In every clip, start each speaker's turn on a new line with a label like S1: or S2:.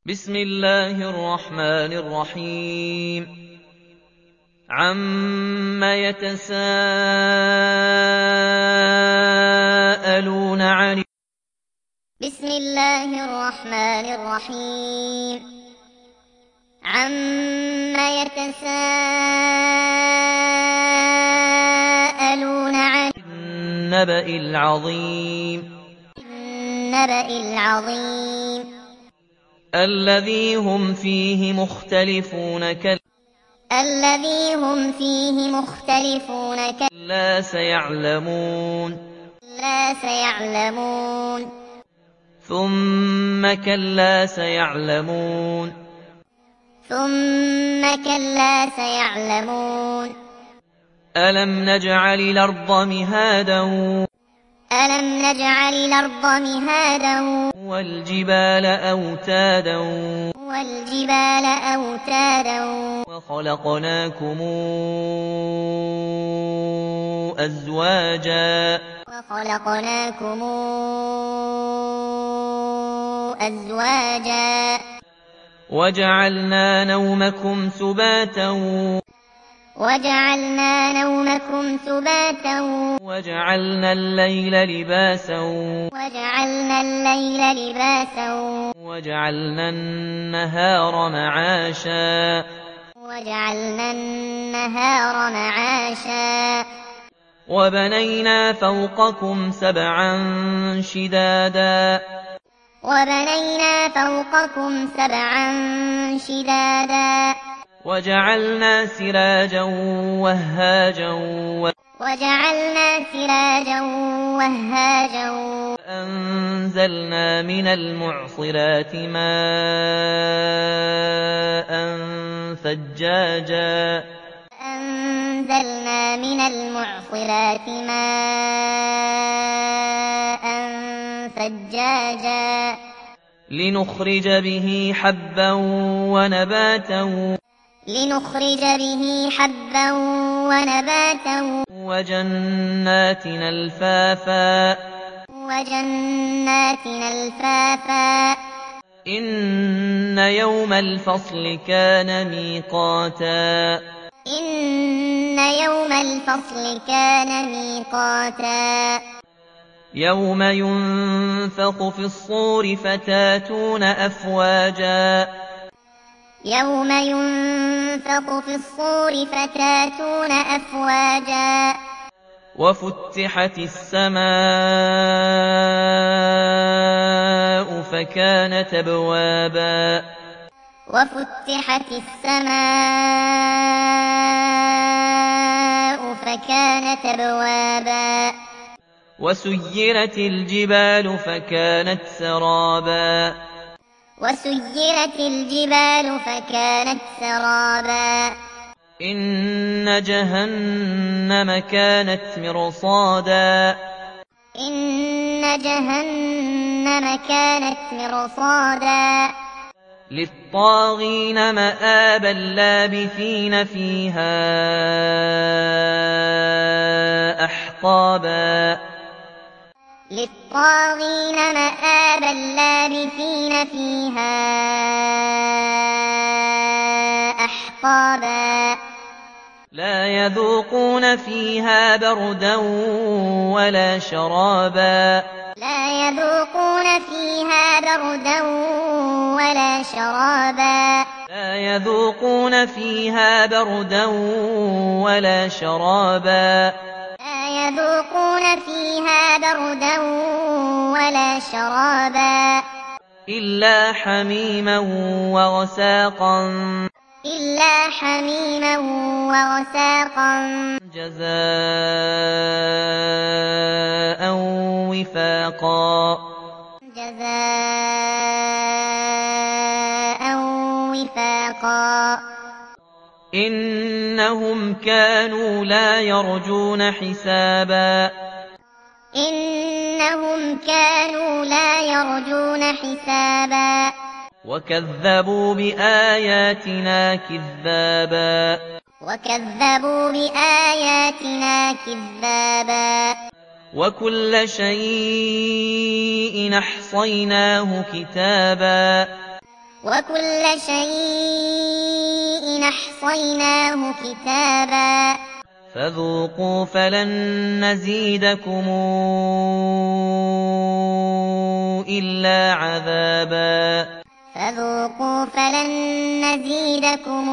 S1: بسم الله الرحمن الرحيم عَمَّ يتساءلون
S2: بسم الله الرحمن الرحيم عَمَّ يتساءلون عن
S1: النبأ
S2: العظيم
S1: الذي هم فيه مختلفون كلا سيعلمون ثم كلا سيعلمون ألم نجعل الأرض مهادا والجبال أوتادا وخلقناكم أزواجا وجعلنا نومكم سباتا وجعلنا الليل لباسا وجعلنا النهار معاشا وبنينا فوقكم سبعا شدادا وجعلنا سراجا وهاجا وأنزلنا من المعصرات ماء ثجاجا لنخرج به حبا ونباتا وجنات ألفافا إن يوم الفصل كان ميقاتا يوم ينفخ في الصور فتاتون أفواجا وفتحت السماء فكانت أبوابا وسيرت الجبال فكانت سرابا إن جهنم كانت مرصادا للطاغين مآبا لابثين فيها أحقابا لا يذوقون فيها بردا ولا شرابا إلا حميما وغساقا جزاء وفاقا إنهم كانوا لا يرجون حسابا وكذبوا بآياتنا كذابا وكل شيء أحصيناه كتابا
S2: وكل شيء أحصيناه كتابا
S1: فذوقوا فلن نزيدكم إلا عذابا
S2: فذوقوا فلن نزيدكم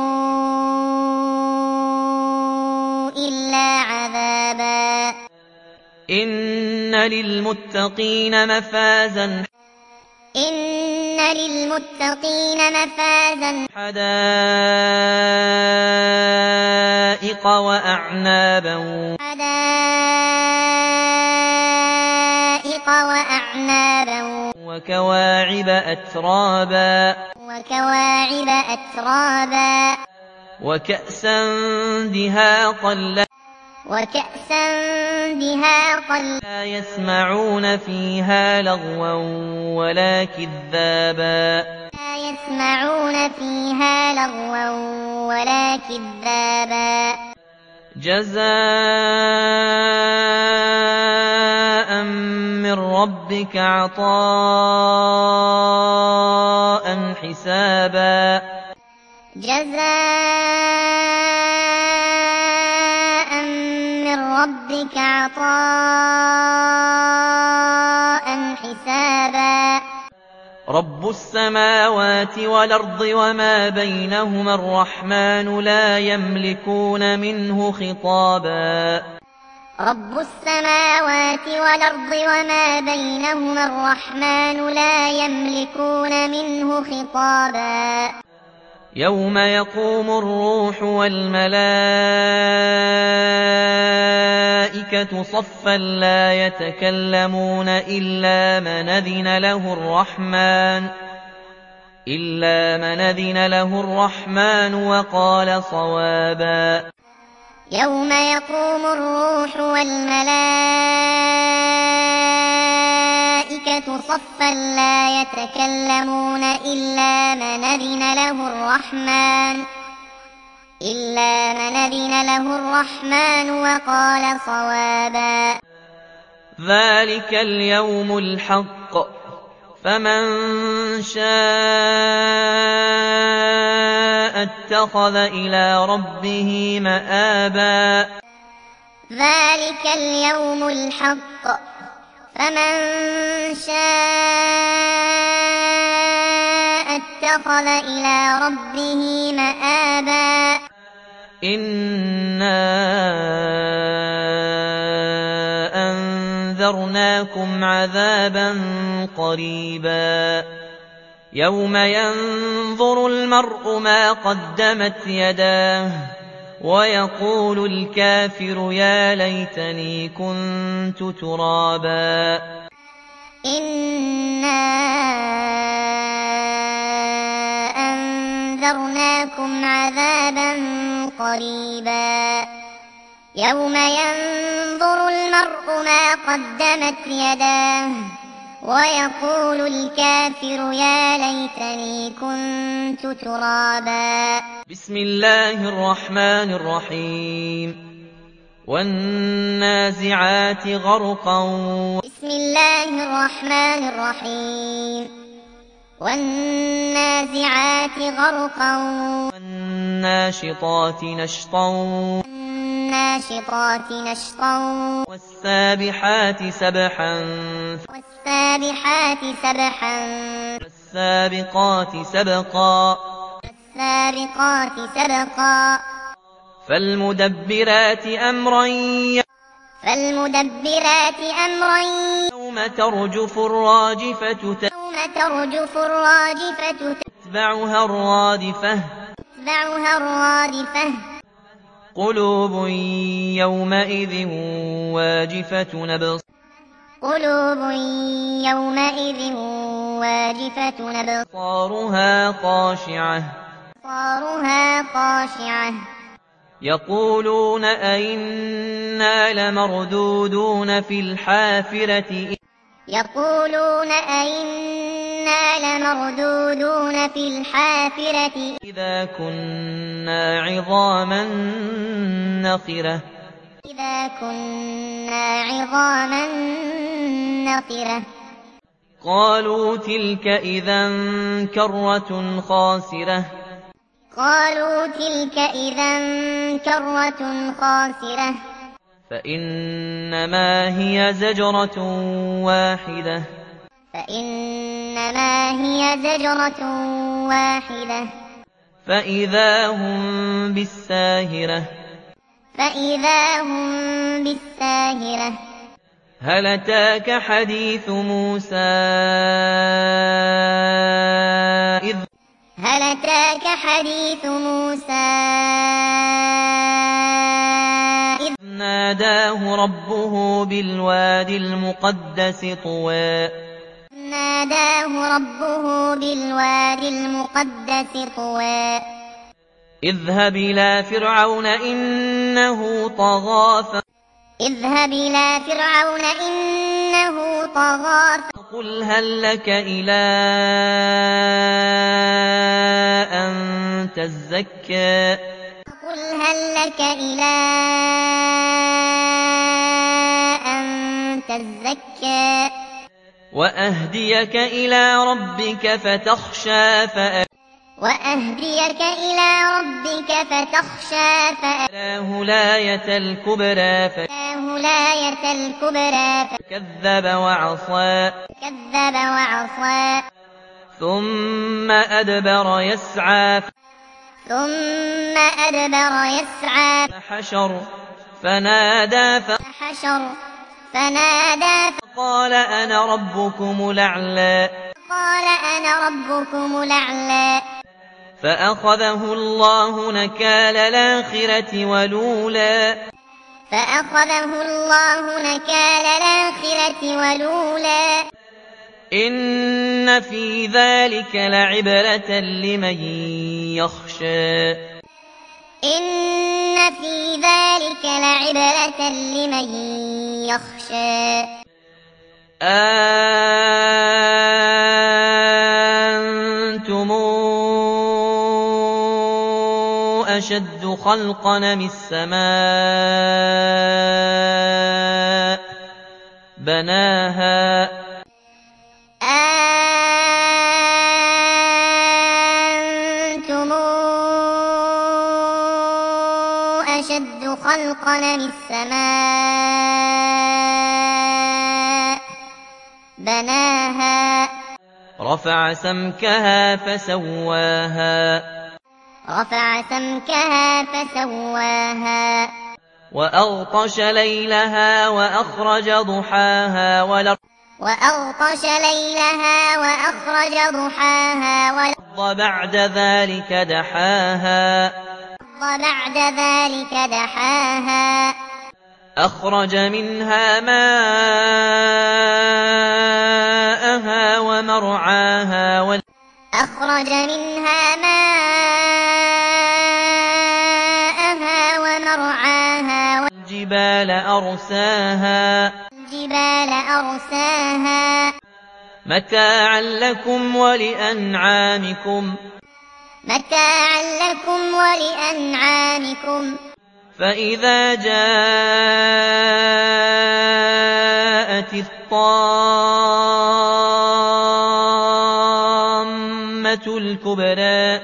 S2: إلا عذابا
S1: إن للمتقين مفازا
S2: إن للمتقين مفازا
S1: حدائق وأعنابا
S2: حدائق وأعنابا
S1: وكواعب أترابا
S2: وكواعب أترابا
S1: وكأسا دهاقا
S2: وكأسا دهاقا
S1: لا يسمعون فيها لغوا ولا كذابا
S2: لا يسمعون فيها لغوا ولا كذابا
S1: جزاء من ربك عطاء حسابا
S2: جزاء من ربك عطاء حسابا
S1: رب السماوات والأرض وما بينهما الرحمن لا يملكون منه خطابا
S2: رب السماوات والأرض وما بينهما الرحمن لا يملكون منه خطابا
S1: يوم يقوم الروح والملائكة صفا لا يتكلمون إلا من أذن له الرحمن وقال صوابا
S2: يوم يقوم الروح والملائكة صفا لا يتكلمون إلا من أذن له الرحمن وقال صوابا
S1: ذلك اليوم الحق فمن شاء اتخذ إلى ربه مآبا
S2: ذلك اليوم الحق فمن شاء اتخذ إلى ربه مآبا
S1: إنا أنذرناكم عذابا قريبا يوم ينظر المرء ما قدمت يداه ويقول الكافر يا ليتني كنت ترابا
S2: إنا أنذرناكم عذابا قريبا يوم ينظر المرء ما قدمت يداه ويقول الكافر يا ليتني كنت ترابا
S1: بسم الله الرحمن الرحيم والنازعات غرقا
S2: بسم الله الرحمن الرحيم والنازعات غرقا
S1: والناشطات نشطا
S2: والناشطات نشطا
S1: والسابحات سبحا
S2: والسابحات سبحا
S1: والسابقات سبقا
S2: والسابقات سبقا
S1: فالمدبرات أمرا
S2: يوم
S1: ترجف الراجفة تتبعها الرادفة قلوب يومئذ واجفة أبصارها خاشعة يقولون أئنا لمردودون في الحافرة إذا كنا عظاما نخرة قالوا تلك إذا كرة خاسرة
S2: قالوا تلك إذا كرة خاسرة
S1: فإنما هي زجرة واحدة
S2: فإنما هي زجرة واحدة
S1: فإذا هم بالساهرة
S2: فإذا هم بالساهرة
S1: هل أتاك حديث موسى
S2: هل أتاك حديث موسى إذ
S1: ناداه ربه بالوادي المقدس طوى
S2: ناداه ربه بالوادي المقدس طوى
S1: اذهب إلى فرعون إنه طغى
S2: اذهب إلى فرعون إنه طغى
S1: فقل هل لك إلى أن تزكى
S2: قل هل لك إلى أن تزكى
S1: وأهديك إلى ربك فتخشى
S2: وأهديك إلى ربك فتخشى
S1: فأراه الآية الكبرى
S2: الآية الكبرى
S1: فكذب وعصى ثم أدبر يسعى فحشر فنادى فقال أنا ربكم الأعلى فأخذه الله نكال الآخرة والأولى إن في ذلك لعبرة لمن يخشى أنتم أشد خلقا من السماء بناها
S2: أنتم أشد خلقا من السماء بناها
S1: رفع سمكها فسواها وأغطش ليلها وأخرج ضحاها
S2: وأغطش ليلها وأخرج ضحاها
S1: والأرض بعد ذلك دحاها أخرج منها ماءها ومرعاها والجبال أرساها متاعا لكم ولأنعامكم فإذا جاءت الطامة الكبرى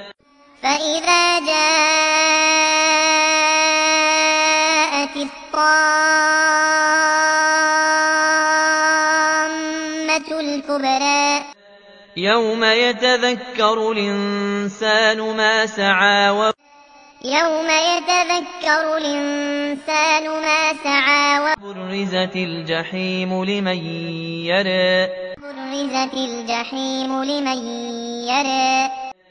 S1: يوم يتذكر الإنسان ما سعى وبرزت الجحيم لمن يرى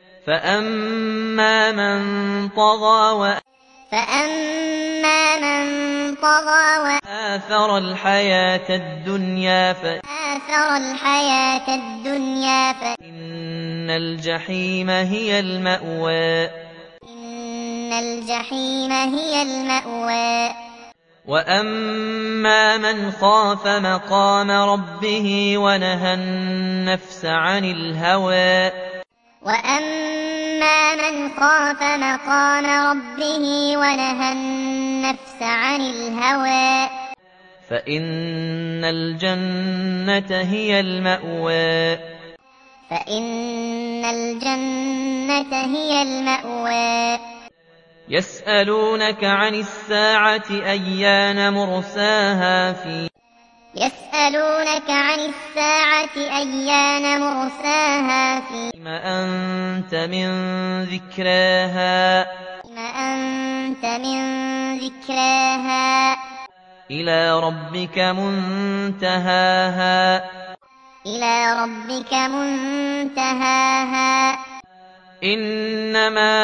S1: فأما من طغى وآثر الحياة الدنيا فإن الجحيم هي المأوى وأما من خاف مقام ربه ونهى النفس عن الهوى فإن الجنة هي المأوى
S2: فإن الجنة هي المأوى
S1: يسألونك عن الساعة أيان مرساها
S2: يسألونك عن الساعة أيان مرساها
S1: فيما أنت من ذكراها
S2: فيما أنت من ذكراها
S1: إلى ربك منتهاها
S2: إلى ربك منتهاها
S1: إنما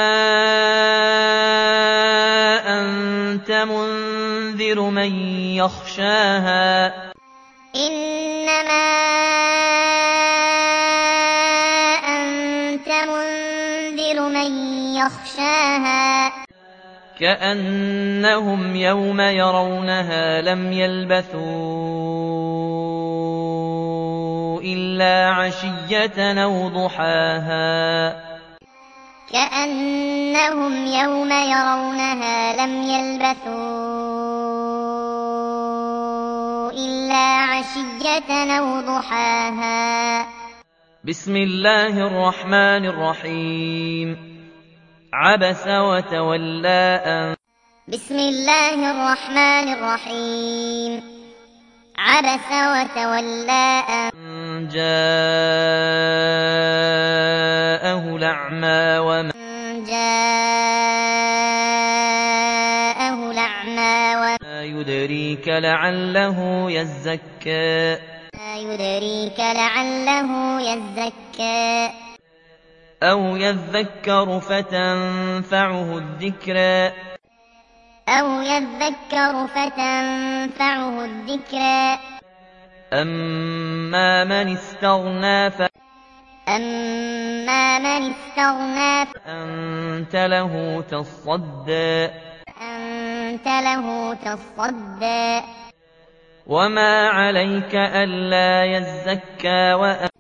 S1: أنت منذر من يخشاها
S2: إنما أنت منذر من يخشاها
S1: كأنهم يوم يرونها لم يلبثوا إلا عشية أو ضحاها
S2: كأنهم يوم يرونها لم يلبثوا إلا عشية أو ضحاها
S1: بسم الله الرحمن الرحيم عبس وتولى
S2: بسم الله الرحمن الرحيم عبس وتولى
S1: أن جاءه الأعمى وما يدريك لعله يزكى أو يذكر فتنفعه الذكرى أما من استغنى فأنت له تصدى وما عليك ألا يزكى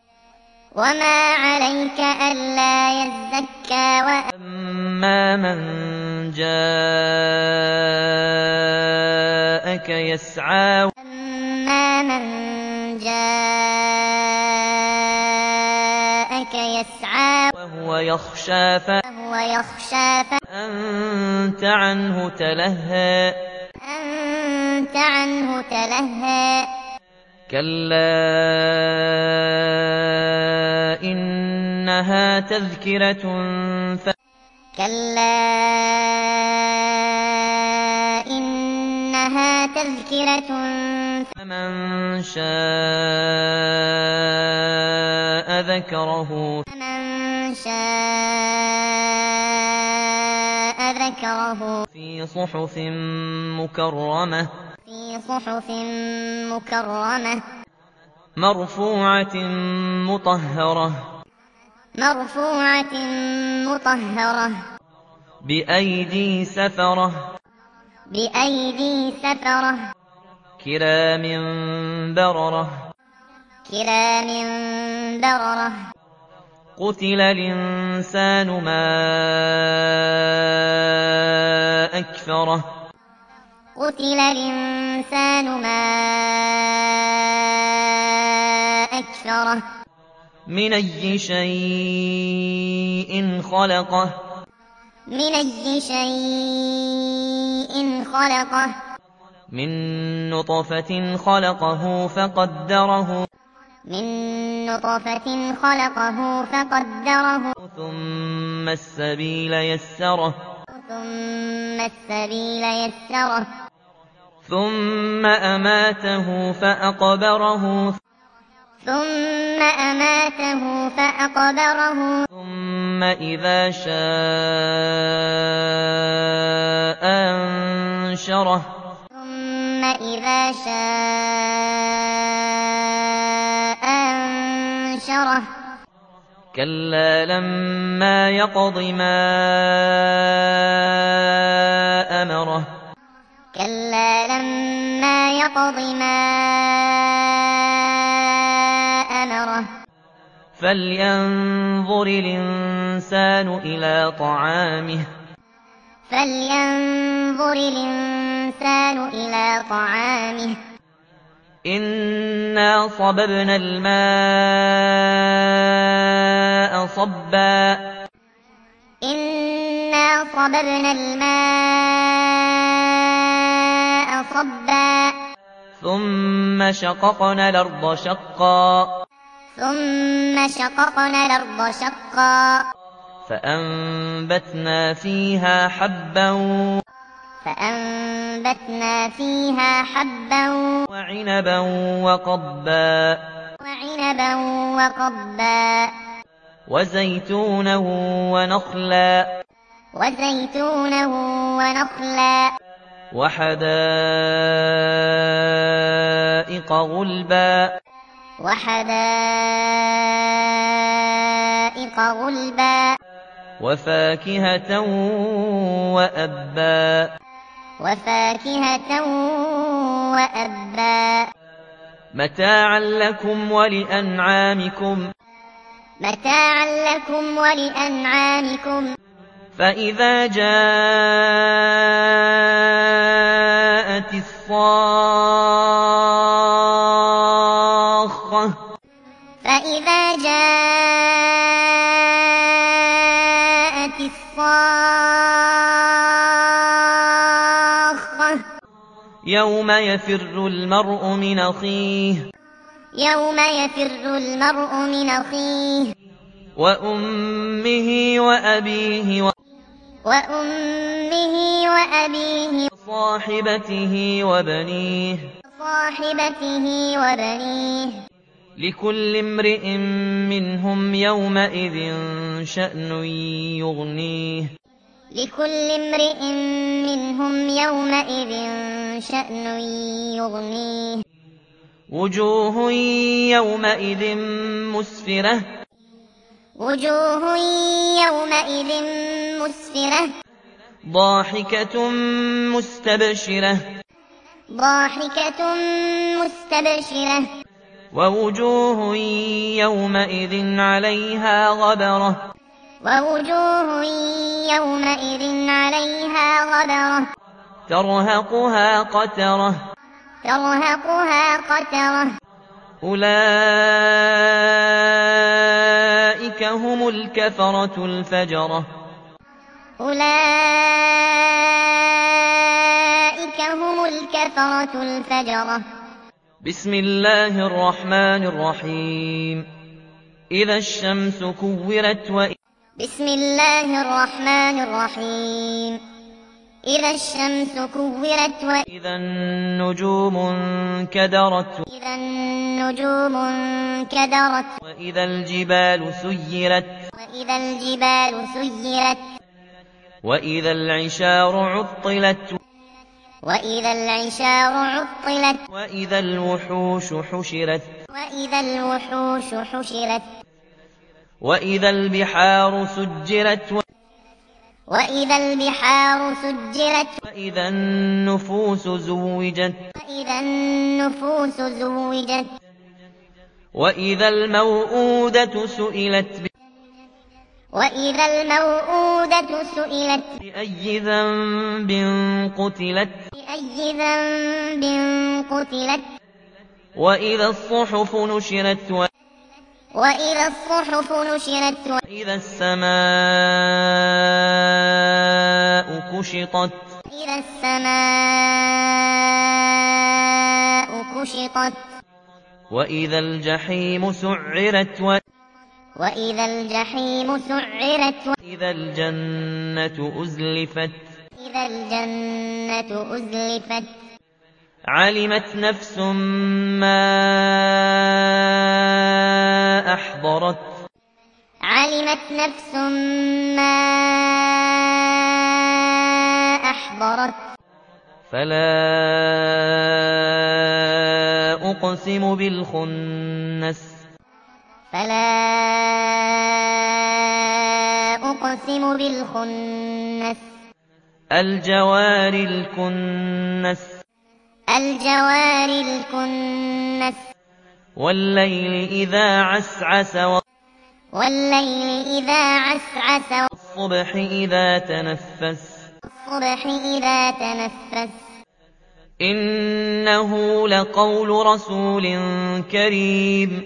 S1: وأما من جاءك يسعى وهو يخشى فأنت عنه تلهى كلا إنها تذكرة فمن شاء ذكره في صحف مكرمة مرفوعة مطهرة بأيدي سفرة كرام بررة قتل الإنسان ما أكفره من أي شيء خلقه من نطفة خلقه فقدره ثم السبيل يسره ثم أماته فأقبره ثم إذا شاء أنشره كلا لما يقض ما أمره فلينظر الإنسان إلى طعامه
S2: الإنسان إلى طعامه
S1: إنا صببنا الماء صبا
S2: إنا صببنا الماء صبا
S1: ثم شققنا الأرض شقا
S2: ثم شققنا الأرض شقا
S1: فأنبتنا فيها حبا وعنبا
S2: وقضبا
S1: وزيتونا ونخلا وحدائق غلبا وفاكهة وأبا متاعا لكم ولأنعامكم فإذا جاءت الصاخة يوم يفر المرء من أخيه وأمه وأبيه وصاحبته وبنيه لكل امرئ منهم يومئذ شأن يغنيه وجوه يومئذ مسفرة ضاحكة مستبشرة ووجوه يومئذ عليها غبرة ترهقها قترة أولئك هم الكفرة الفجرة بسم الله الرحمن الرحيم إذا الشمس كورت وإذا النجوم انكدرت وإذا الجبال سيرت وإذا العشار عطلت وإذا الوحوش حشرت وإذا البحار سجرت وإذا النفوس زوجت وإذا الموءودة سئلت بأي ذنب قتلت وإذا الصحف نشرت وإذا السماء كشطت وإذا الجحيم سعرت وإذا الجنة أزلفت علمت نفس ما أحضرت فلا أقسم بالخنس الجوار الكنس والليل إذا عسعس والصبح إذا تنفس إنه لقول رسول كريم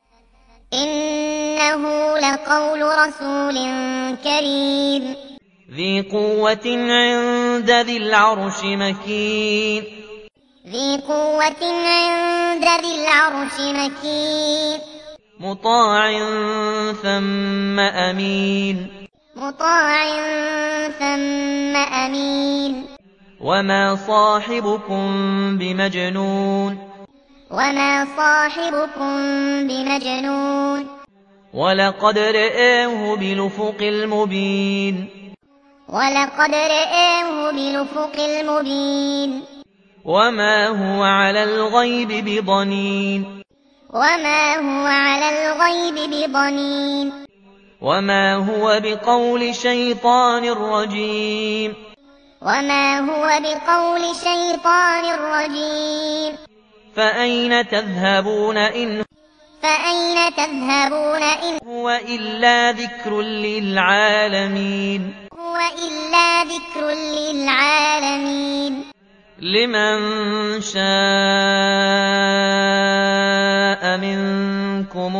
S2: إنه لقول رسول كريم
S1: ذي قوة عند ذي العرش مكين
S2: ذي قوة عند ذي العرش مكين
S1: مطاع ثم أمين
S2: مطاع ثم أمين
S1: وما صاحبكم بمجنون
S2: وما صاحبكم بمجنون
S1: ولقد رآه بالأفق المبين
S2: ولقد رآه بالأفق المبين
S1: وما هو على الغيب بضنين
S2: وما هو على الغيب بضنين
S1: وما هو بقول شيطان رجيم
S2: وما هو بقول شيطان رجيم
S1: فأين تذهبون إن هو إلا ذكر للعالمين
S2: هو إلا ذكر للعالمين
S1: لمن شاء منكم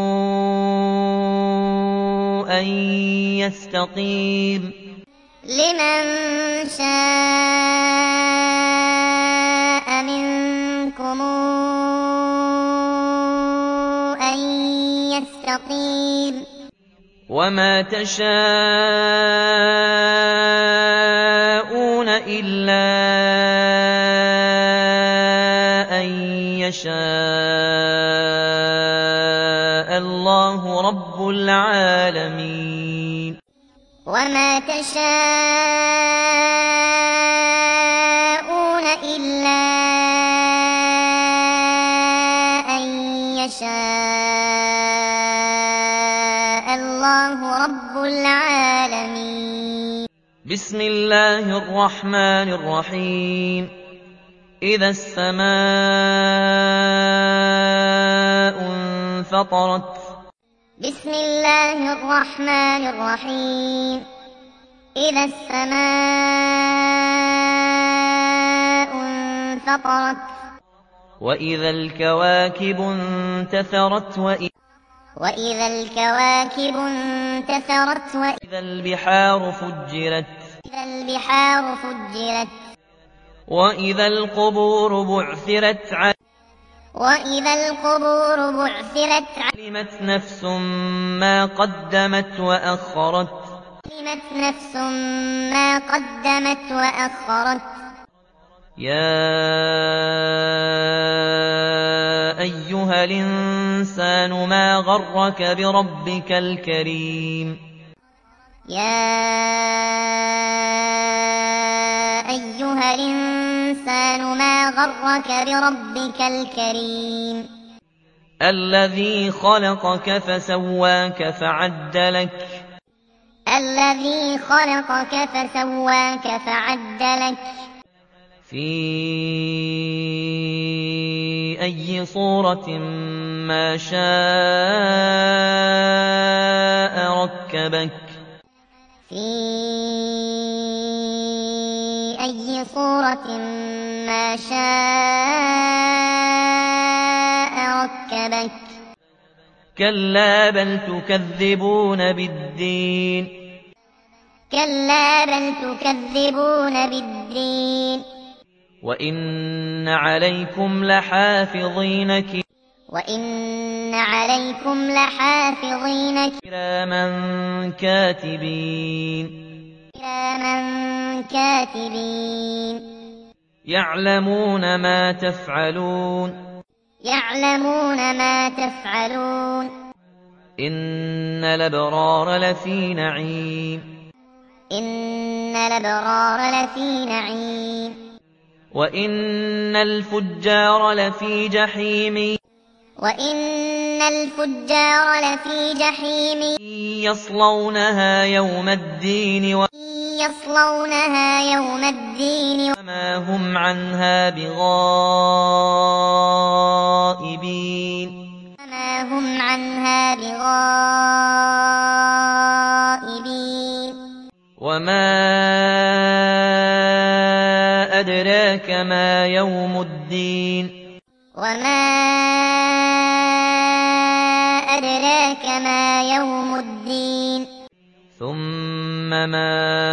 S1: أن يستقيم
S2: لمن شاء منكم أن يستقيم
S1: وما تشاءون إلا أن يشاء الله رب العالمين
S2: وما تشاءون إلا أن يشاء الله رب العالمين
S1: بسم الله الرحمن الرحيم إذا السماء انفطرت
S2: بسم الله الرحمن الرحيم إذا السماء انفطرت
S1: وإذا الكواكب انتثرت
S2: وإذا الكواكب انتثرت
S1: وإذا البحار فجرت
S2: وإذا البحار فجرت
S1: وإذا القبور بعثرت
S2: وإذا القبور بعثرت
S1: علمت نفس ما قدمت وأخرت
S2: علمت نفس ما قدمت وأخرت
S1: يا أيها الإنسان ما غرك بربك الكريم
S2: يا أيها الإنسان ما غرك بربك الكريم
S1: الذي خلقك فسواك فعدلك
S2: الذي خلقك فسواك فعدلك
S1: في أي صورة ما شاء ركبك
S2: في أي صورة ما شاء ركبك
S1: كلا بل تكذبون بالدين
S2: كلا بل تكذبون بالدين
S1: وإن عليكم لحافظين
S2: وإن عليكم لحافظين
S1: كراما كاتبين يعلمون ما تفعلون إن الأبرار لفي نعيم وإن الفجار لفي جحيم يصلونها يوم الدين وما هم عنها بغائبين وما أدراك ما يوم ثم ما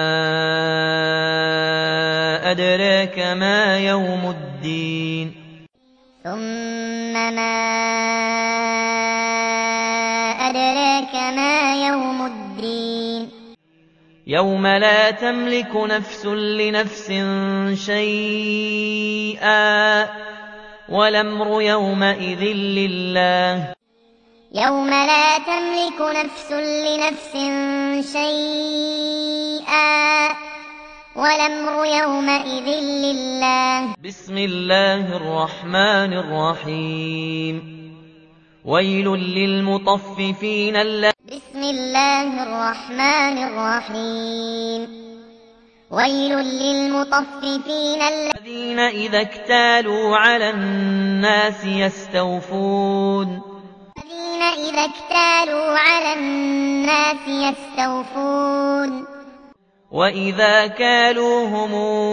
S1: أدراك ما يوم الدين
S2: ثم ما أدراك ما يوم الدين
S1: يوم لا تملك نفس لنفس شيئا والأمر يومئذ لله
S2: يوم لا تملك نفس لنفس شيئا والأمر يومئذ لله
S1: بسم الله الرحمن الرحيم ويل للمطففين
S2: بسم الله الرحمن الرحيم ويل للمطففين
S1: الذين إذا اكتالوا على الناس يستوفون
S2: إذا اكتالوا على الناس يستوفون
S1: وإذا كالوهم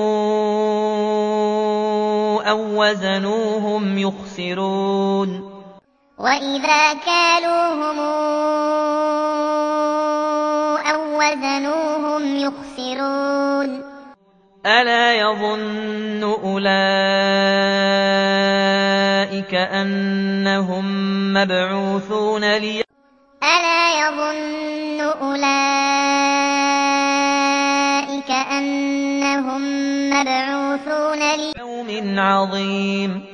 S1: أو وزنوهم يخسرون
S2: وإذا كالوهم أو وزنوهم يخسرون
S1: ألا يظن أولئك أنهم مبعوثون
S2: ألا يظن أولئك أنهم مبعوثون
S1: ليوم عظيم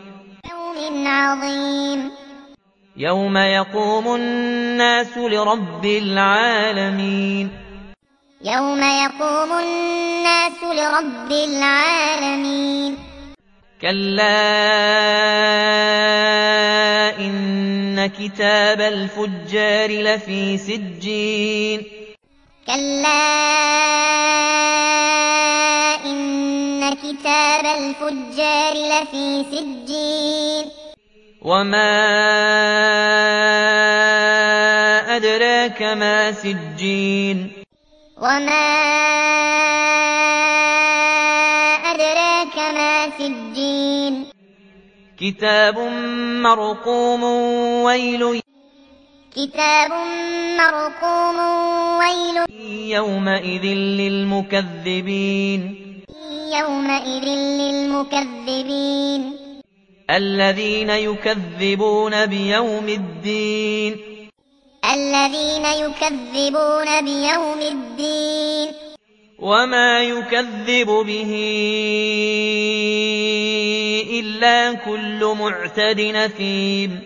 S1: يوم يقوم الناس لرب العالمين
S2: يوم يقوم الناس لرب العالمين
S1: كلا إن كتاب الفجار لفي سجين
S2: كلا إن كتاب الفجار لفي سجين
S1: وما أدراك ما سجين
S2: وما أدراك ما سجين
S1: كتاب مرقوم ويل يومئذ للمكذبين الذين يكذبون بيوم الدين وما يكذب به إلا كل معتد أثيم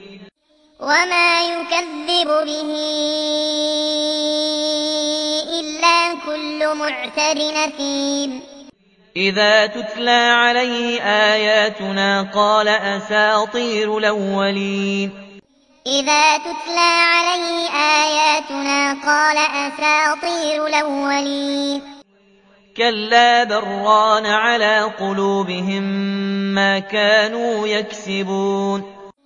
S1: إذا تتلى عليه آياتنا قال أساطير الأولين كلا بران على قلوبهم ما كانوا يكسبون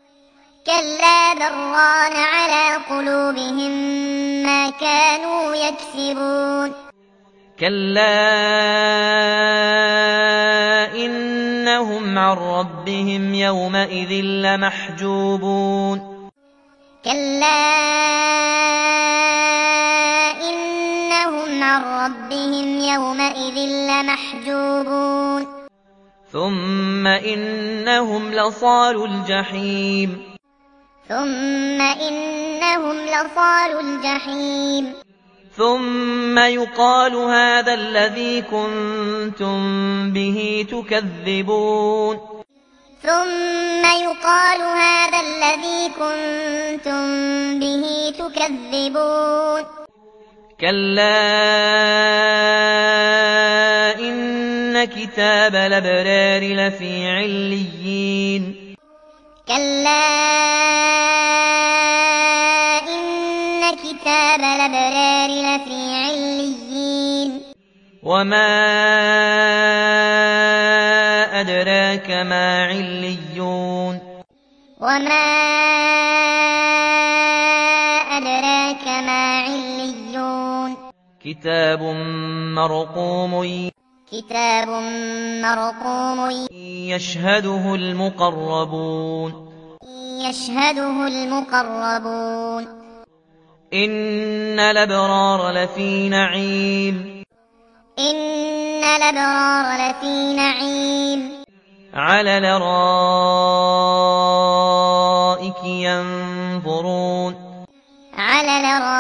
S1: كلا إنهم عن ربهم يومئذ لمحجوبون ثم إنهم لصالو الجحيم ثم يقال هذا الذي كنتم به تكذبون كلا إن كتاب الأبرار لفي عليين وما أدراك ما عليون كتاب مرقوم يشهده المقربون إن الأبرار لفي نعيم
S2: إن الأبرار لفي نعيم
S1: على الأرائك ينظرون
S2: على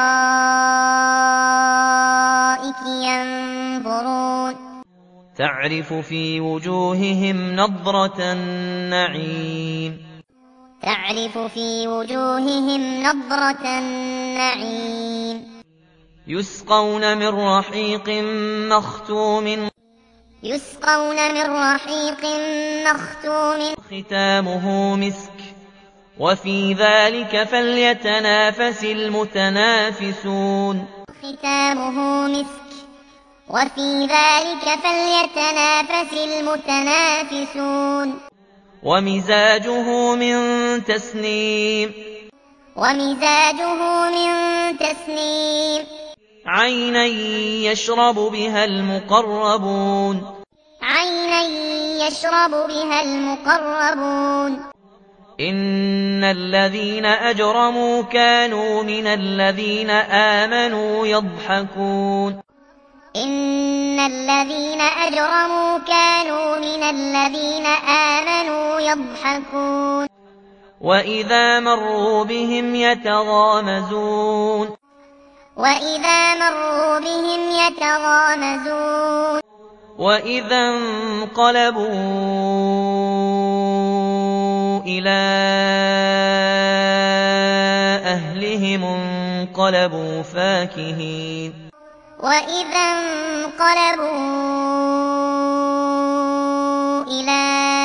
S2: الأرائك ينظرون
S1: تعرف في وجوههم نضرة النعيم
S2: تعرف في وجوههم نضرة النعيم
S1: يسقون من رحيق مختوم
S2: يسقون من رحيق مختوم
S1: ختامه مسك وفي ذلك فليتنافس المتنافسون
S2: ختامه مسك وفي ذلك فليتنافس المتنافسون
S1: ومزاجه من تسنيم
S2: ومزاجه من تسنيم
S1: عينا يشرب بها المقربون
S2: عينا يشرب بها المقربون
S1: إن الذين أجرموا كانوا من الذين آمنوا يضحكون
S2: إن الذين أجرموا كانوا من الذين آمنوا يضحكون
S1: وإذا مروا بهم يتغامزون
S2: وإذا مروا بهم يتغامزون
S1: وإذا انقلبوا إلى أهلهم انقلبوا فاكهين
S2: وإذا انقلبوا إلى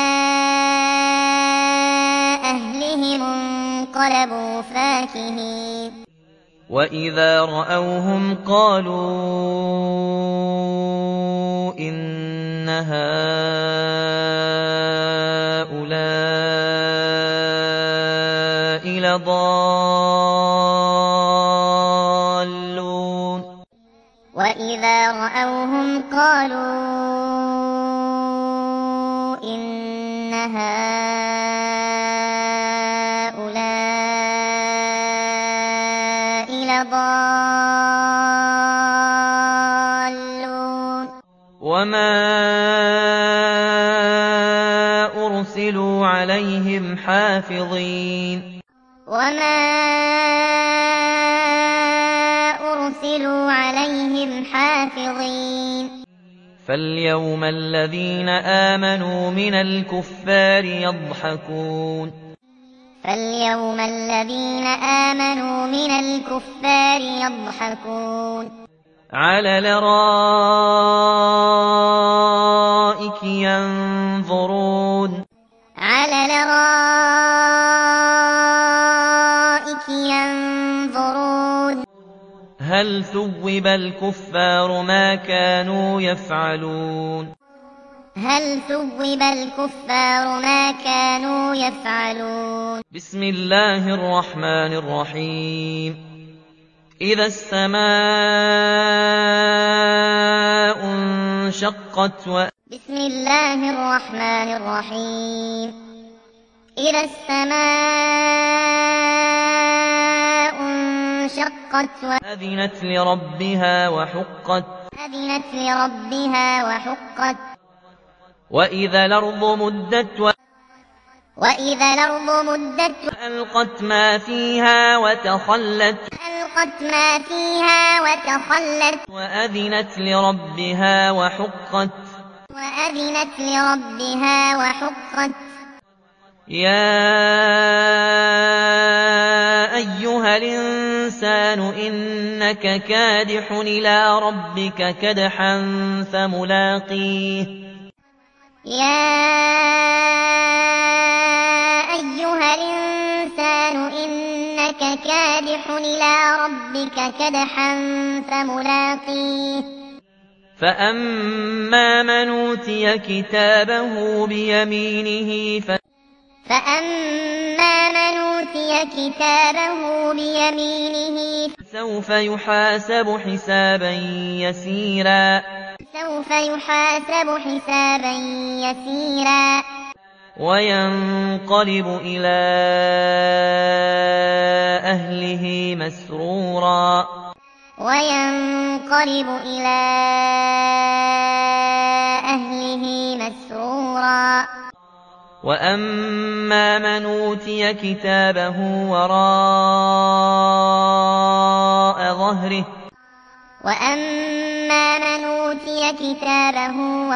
S2: أهلهم انقلبوا فاكهين
S1: وإذا رأوهم قالوا إن هؤلاء لضالون
S2: وإذا رأوهم قالوا إن هؤلاء لضالون
S1: وما أرسلوا عليهم حافظين
S2: وما أرسلوا عليهم حافظين
S1: فاليوم الذين آمنوا من الكفار يضحكون
S2: فاليوم الذين آمنوا من الكفار يضحكون
S1: على الأرائك ينظرون
S2: على الأرائك ينظرون
S1: هل ثوب الكفار ما كانوا يفعلون
S2: هل ثوب الكفار ما كانوا يفعلون
S1: بسم الله الرحمن الرحيم إذا السماء انشقت
S2: بسم الله الرحمن الرحيم إذا السماء انشقت
S1: وأذنت لربها وحقت
S2: أذنت لربها وحقت
S1: وإذا الأرض مدت
S2: وإذا الأرض مدت
S1: وألقت ما فيها وتخلت
S2: ألقت ما فيها وتخلت
S1: وأذنت لربها وحقت
S2: وأذنت لربها وحقت
S1: يا أيها الإنسان إنك كادح إلى ربك كدحا فملاقيه
S2: يا أيها الإنسان إنك كادح إلى ربك كدحا فملاقيه
S1: فأما من أوتي كتابه بيمينه
S2: فأما من أوتي كتابه بيمينه
S1: سوف يحاسب حسابا يسيرا
S2: سوف يحاسب حسابا يسيرا
S1: وينقلب إلى أهله مسرورا
S2: وينقلب إلى أهله مسرورا
S1: وأما من أوتي كتابه وراء ظهره
S2: وأما من أوتي كتابه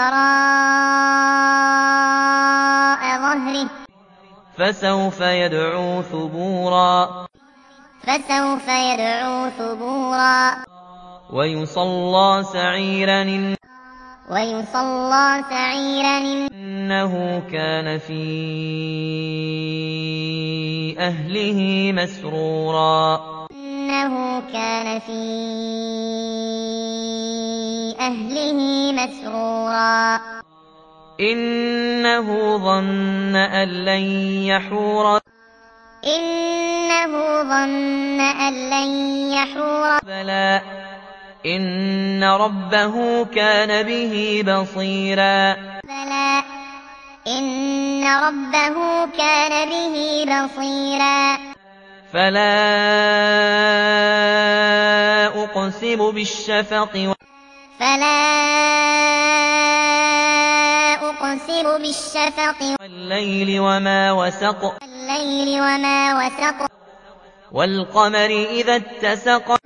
S2: وراء ظهره
S1: فسوف يدعو ثبورا
S2: فسوف يدعو ثبورا
S1: ويصلى سعيرا إنه كان في أهله مسرورا
S2: إنه كان في أهله مسرورا
S1: إنه ظن أن لن يحور بلى إن ربه كان به بصيرا
S2: بلى إن ربه كان به بصيرا
S1: فلا أقسم بالشفق والليل وما وسق والقمر إذا اتسق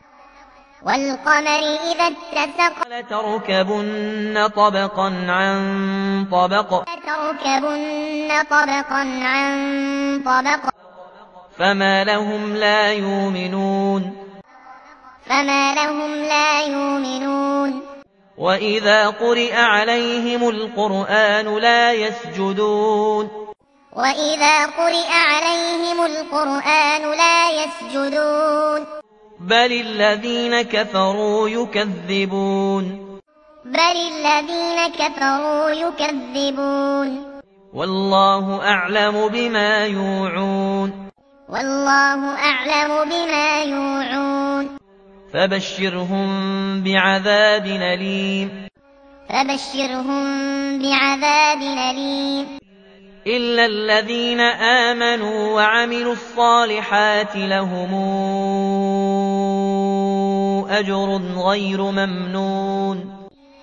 S1: لتركبن طبقا عن طبق فما لهم لا يؤمنون وإذا قرئ عليهم القرآن لا يسجدون بل الذين كفروا يكذبون والله أعلم بما يوعون فبشرهم بعذاب أليم إلا الذين آمنوا وعملوا الصالحات لهم أجر غير ممنون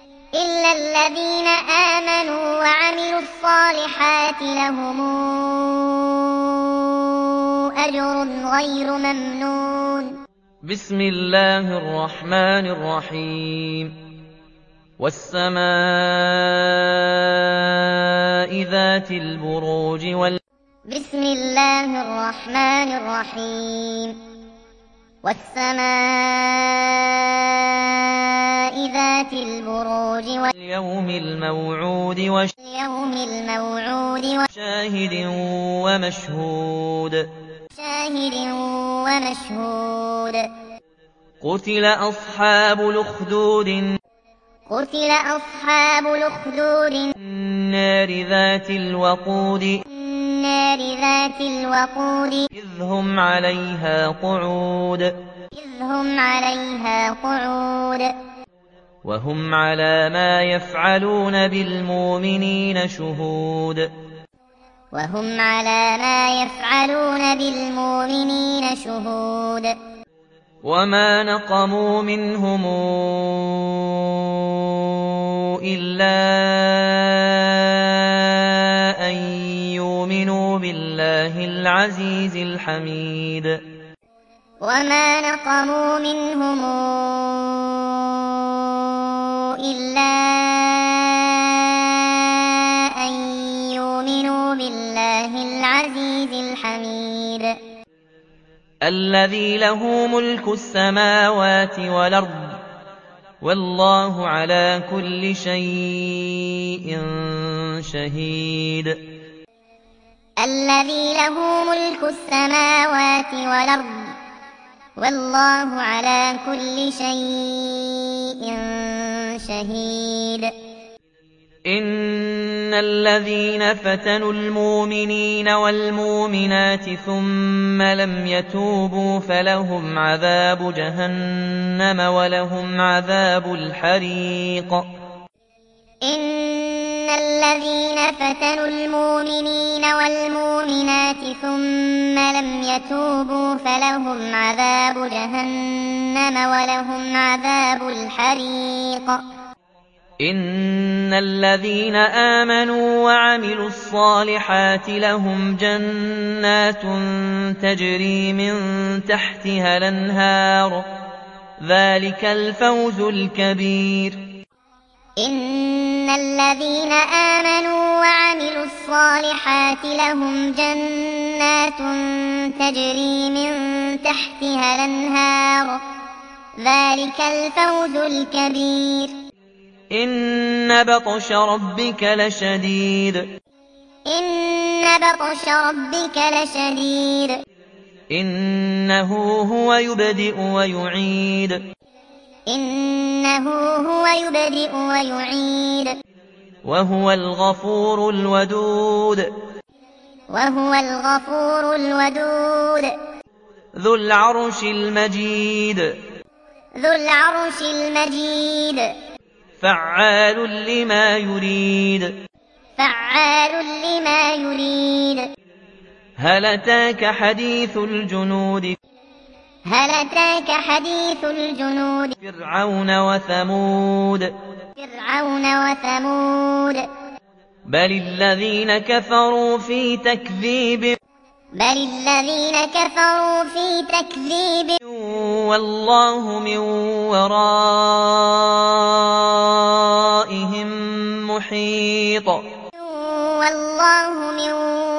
S1: بسم الله الرحمن الرحيم والسماء ذات البروج
S2: بسم الله الرحمن الرحيم والسماء ذات البروج
S1: واليوم الموعود وشاهد ومشهود قتل أصحاب الأخدود النار ذات الوقود إذ هم عليها قعود وهم على ما يفعلون بالمؤمنين شهود وما نقموا منهم إلا أن يؤمنوا بالله العزيز الحميد
S2: وما نقموا منهم إلا أن يؤمنوا بالله العزيز الحميد
S1: الذي له ملك السماوات والأرض والله على كل شيء شهيد
S2: الذي له ملك السماوات والأرض والله على كل شيء شهيد
S1: إن الذين فتنوا المؤمنين والمؤمنات ثم لم يتوبوا فلهم عذاب جهنم ولهم عذاب الحريق
S2: إن الذين فتنوا المؤمنين والمؤمنات ثم لم يتوبوا فلهم عذاب جهنم ولهم عذاب الحريق
S1: إن الذين آمنوا وعملوا الصالحات لهم جنات تجري من تحتها الأنهار ذلك الفوز الكبير
S2: إن الذين آمنوا وعملوا الصالحات لهم جنات تجري من تحتها الأنهار ذلك الفوز الكبير
S1: إن بطش ربك لشديد
S2: إن بطش ربك لشديد
S1: إنه هو يبدئ ويعيد
S2: إنه هو يبدئ ويعيد
S1: وهو الغفور الودود
S2: وهو الغفور الودود
S1: ذو العرش المجيد
S2: ذو العرش المجيد
S1: فعال لما يريد
S2: فعال لما يريد
S1: هل أتاك حديث الجنود
S2: هل أتاك حديث الجنود
S1: فرعون وثمود
S2: فرعون وثمود
S1: بل الذين كفروا في تكذيب
S2: بل الذين كفروا في تكذيب
S1: والله من ورائهم محيط
S2: والله من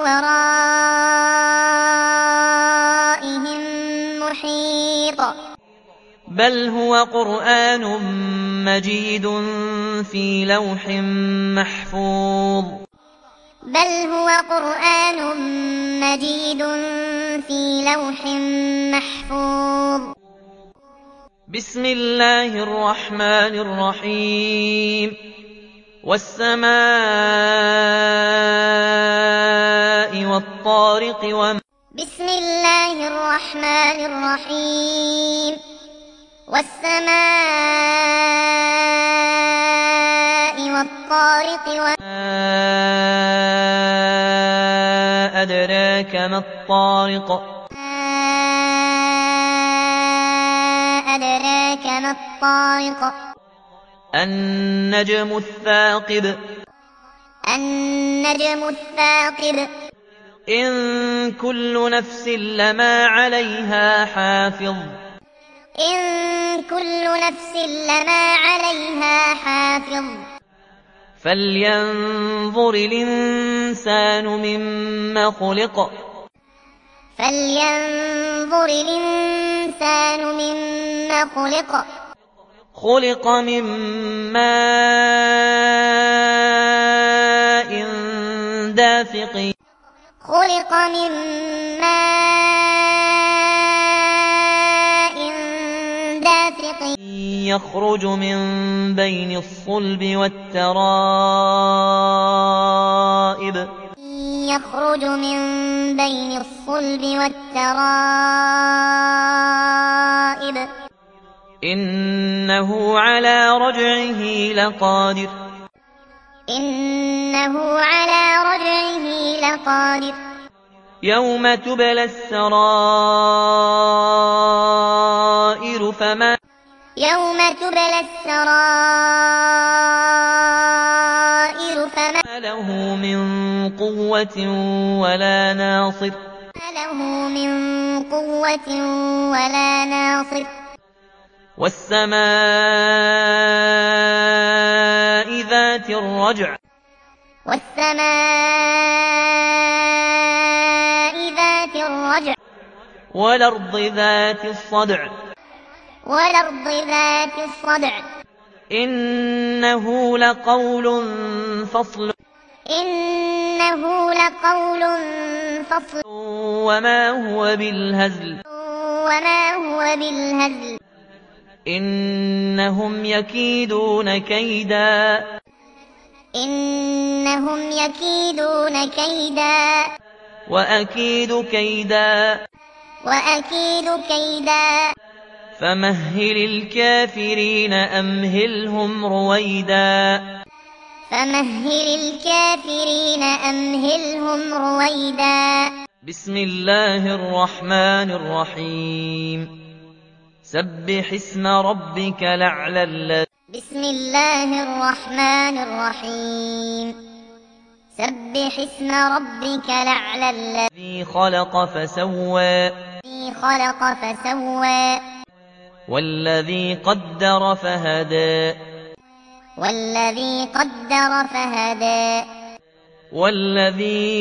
S2: ورائهم محيط
S1: بل هو قرآن مجيد في لوح محفوظ
S2: بل هو قرآن مجيد في لوح محفوظ
S1: بسم الله الرحمن الرحيم والسماء والطارق
S2: بسم الله الرحمن الرحيم والسماء والطارق
S1: وما أدراك ما الطارق
S2: أدراك ما الطارق
S1: النجم الثاقب
S2: النجم الثاقب
S1: إن كل نفس لما عليها حافظ
S2: إن كل نفس لما عليها حافظ
S1: فلينظر الإنسان مما خلق
S2: فلينظر الإنسان مما خلق
S1: خلق من ماء دافق
S2: خلق من ماء دافق
S1: يخرج من بين الصلب والترائب
S2: يخرج من بين الصلب والترائب
S1: إنه على رجعه لقادر
S2: إنه على رجعه لقادر
S1: يوم تبلى السرائر
S2: يوم تبلى السرائر فما
S1: له من قوة ولا ناصر
S2: له من قوة ولا ناصر
S1: والسماء ذات الرجع
S2: والسماء ذات الرجع
S1: والأرض ذات الصدع
S2: والأرض ذات الصدع
S1: إنه لقول فصل
S2: إنه لقول فصل
S1: وما هو بالهزل
S2: وما هو بالهزل
S1: إنهم يكيدون كيدا
S2: إنهم يكيدون كيدا
S1: وأكيد كيدا
S2: وأكيد كيدا
S1: فمهل الكافرين أمهلهم رويدا
S2: فمهل الكافرين أمهلهم رويدا
S1: بسم الله الرحمن الرحيم سبح اسم ربك الأعلى
S2: بسم الله الرحمن الرحيم سبح اسم ربك الأعلى
S1: الذي خلق فسوى والذي قدر فهدى والذي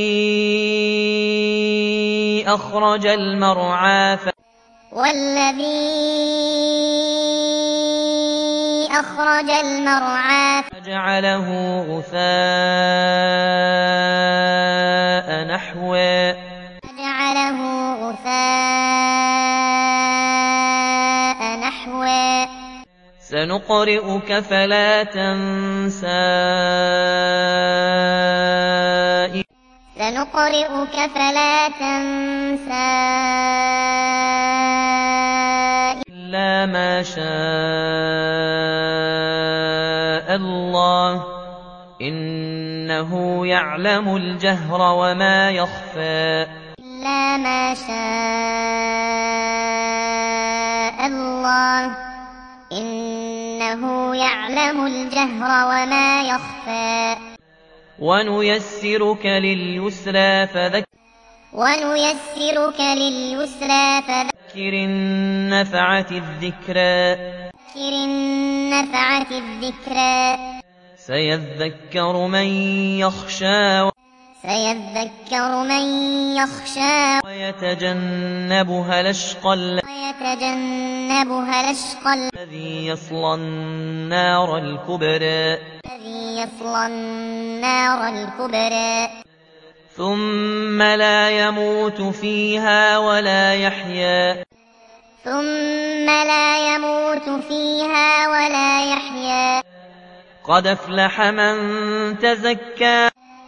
S1: أخرج المرعى فجعله غثاء نحوا سنقرئك فلا تنسى إلا ما شاء الله إنه يعلم الجهر وما يخفى ونيسرك لليسرى فذكر إن نفعت الذكرى سيذكر من يخشى ويتجنبها الأشقى الذي يصلى النار الكبرى ثم لا يموت فيها ولا يحيا قد أفلح من تزكى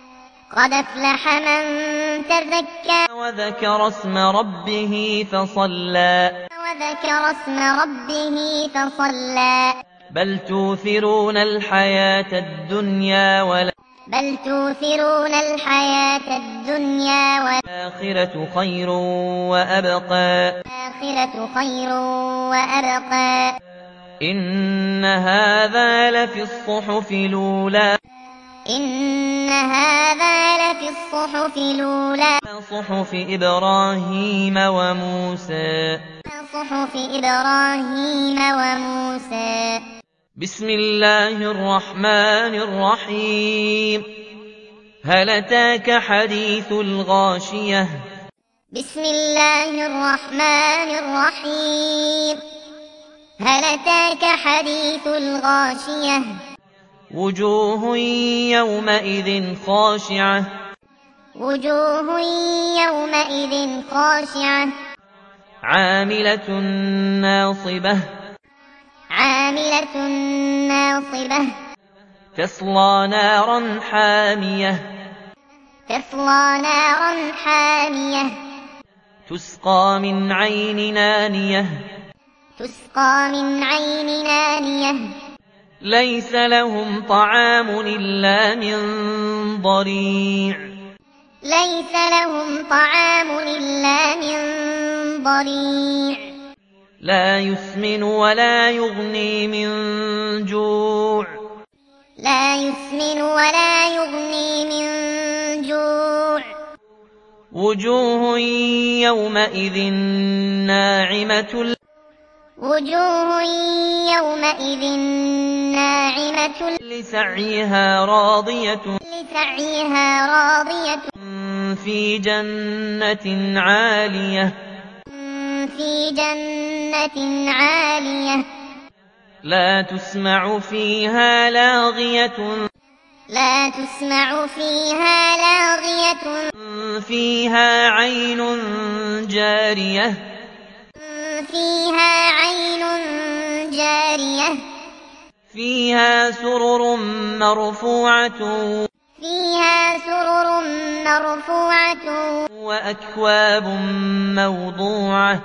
S1: وذكر اسم ربه فصلى بل تؤثرون الحياة الدنيا والآخرة خير وأبقى إن هذا لفي الصحف الأولى صحف إبراهيم وموسى بسم الله الرحمن الرحيم هل أتاك حديث الغاشية
S2: بسم الله الرحمن الرحيم هل أتاك حديث الغاشية
S1: وجوه يومئذ خاشعة عاملة ناصبة تصلى نارا حامية تسقى من عين آنية ليس لهم طعام إلا من ضريع لا يسمن ولا يغني من جوع وجوه يومئذ ناعمة لسعيها راضية في جنة عالية لا تسمع فيها لاغية فيها عين جارية فيها سرر مرفوعة وأكواب موضوعة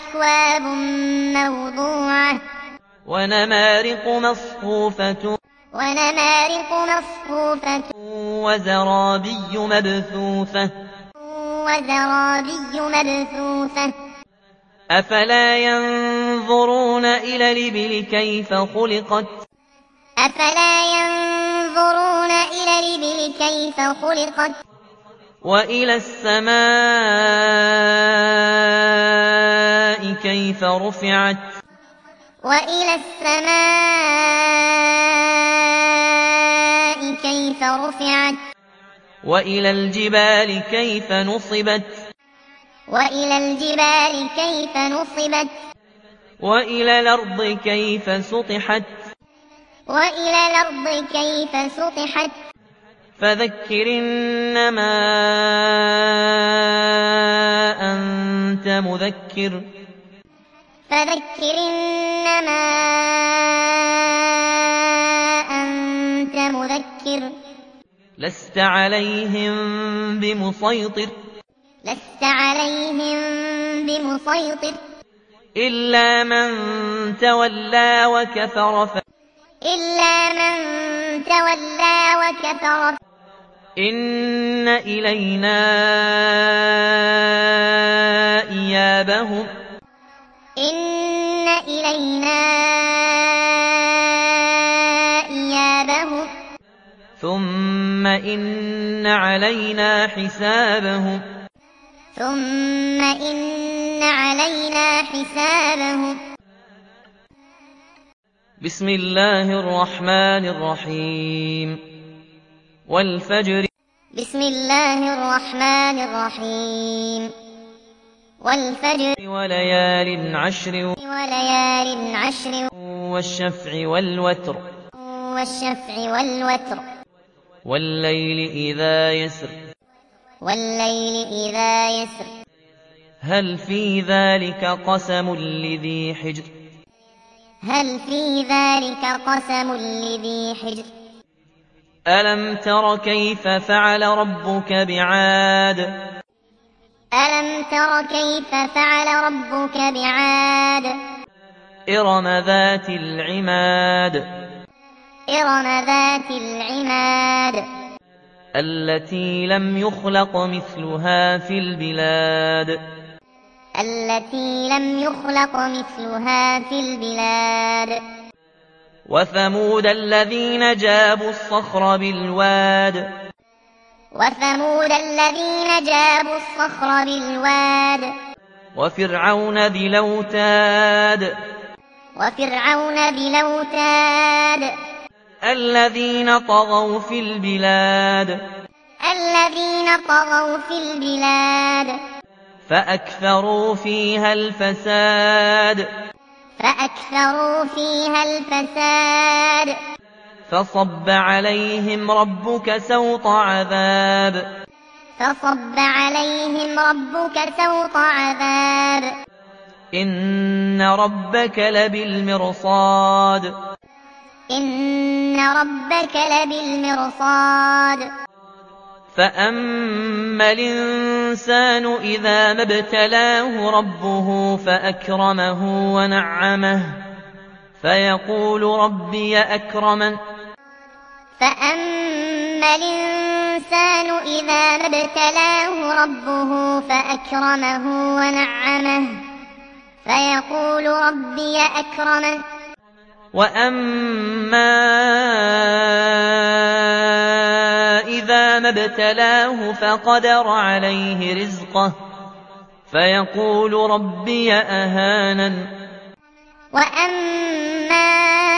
S1: ونمارق مصفوفة
S2: ونمارق مصفوفة
S1: وزرابي مبثوثة
S2: وزرابي مبثوثة
S1: أفلا ينظرون إلى الإبل كيف خلقت
S2: أفلا ينظرون إلى الإبل كيف خلقت
S1: وإلى السماء كيف رفعت
S2: وإلى السماء كيف رفعت
S1: وإلى الجبال كيف نصبت
S2: وإلى الجبال كيف نصبت
S1: وإلى الأرض كيف سطحت
S2: وإلى الأرض كيف سطحت
S1: فذكر إنما أنت مذكر
S2: فذكر إنما أنت مذكر
S1: لست عليهم بمسيطر
S2: لست عليهم بمسيطر
S1: إلا من تولى وكفر
S2: إلا من تولى وكفر
S1: إن إلينا إيابهم
S2: إن إلينا إيابهم
S1: ثم إن علينا حسابهم
S2: ثم إن علينا حسابهم
S1: بسم الله الرحمن الرحيم والفجر
S2: بسم الله الرحمن الرحيم والفجر
S1: وليال عشر
S2: وليال عشر
S1: والشفع والوتر
S2: والشفع والوتر
S1: والليل إذا يسر
S2: والليل إذا يسر
S1: هل في ذلك قسم لذي حجر
S2: هل في ذلك قسم لذي حجر
S1: ألم تر كيف فعل ربك بعاد
S2: ألم تر كيف فعل ربك بعاد
S1: إرم ذات العماد
S2: إرم ذات العماد
S1: التي لم يخلق مثلها في البلاد
S2: التي لم يخلق مثلها في البلاد
S1: وثمود الذين جابوا الصخر بالواد
S2: وثمود الذين جابوا الصخر بالواد
S1: وفرعون ذي الأوتاد
S2: وفرعون بالأوتاد
S1: الذين طغوا في البلاد
S2: الذين طغوا في البلاد
S1: فأكثروا فيها الفساد
S2: فأكثروا فيها الفساد
S1: فصب عليهم ربك سوط عذاب
S2: فصب عليهم ربك سوط عذاب
S1: إن ربك لبالمرصاد
S2: إن ربك لبالمرصاد
S1: فأما الإنسان إذا ما ابتلاه ربه فأكرمه ونعمه فيقول ربي أكرمن
S2: فأما الإنسان إذا ما ابتلاه ربه فأكرمه ونعمه فيقول ربي أكرمن
S1: وأما إذا ما ابتلاه فقدر عليه رزقه فيقول ربي أهانن
S2: وأما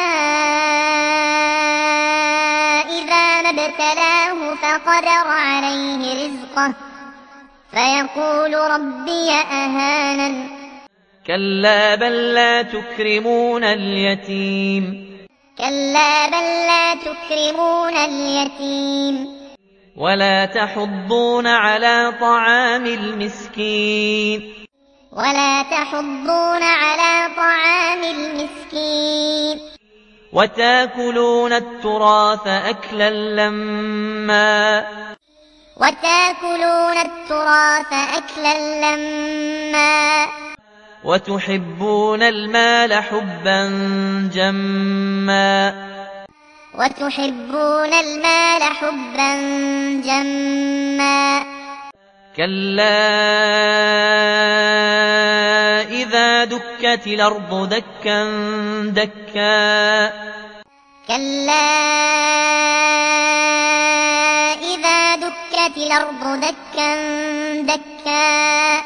S2: إذا ما ابتلاه فقدر عليه رزقه فيقول ربي أهانن
S1: كلا بل لا تكرمون اليتيم
S2: كلا بل لا تكرمون اليتيم
S1: ولا تحضون على طعام المسكين
S2: ولا تحضون على طعام المسكين
S1: وتاكلون التراث أكلا لما
S2: وتاكلون التراث أكلا لما
S1: وتحبون المال حبا جما
S2: وتحبون المال حبا جما
S1: كلا إذا دكت الأرض دكا دكا
S2: كلا إذا دكت الأرض دكا دكا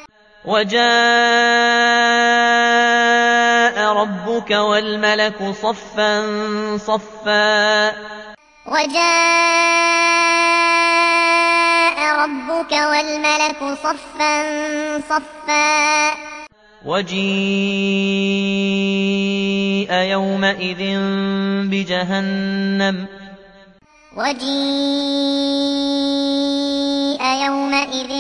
S1: وجاء ربك والملك صفا صفا
S2: وجاء ربك والملك صفا صفا
S1: وجيء يومئذ بجهنم
S2: وجيء يومئذ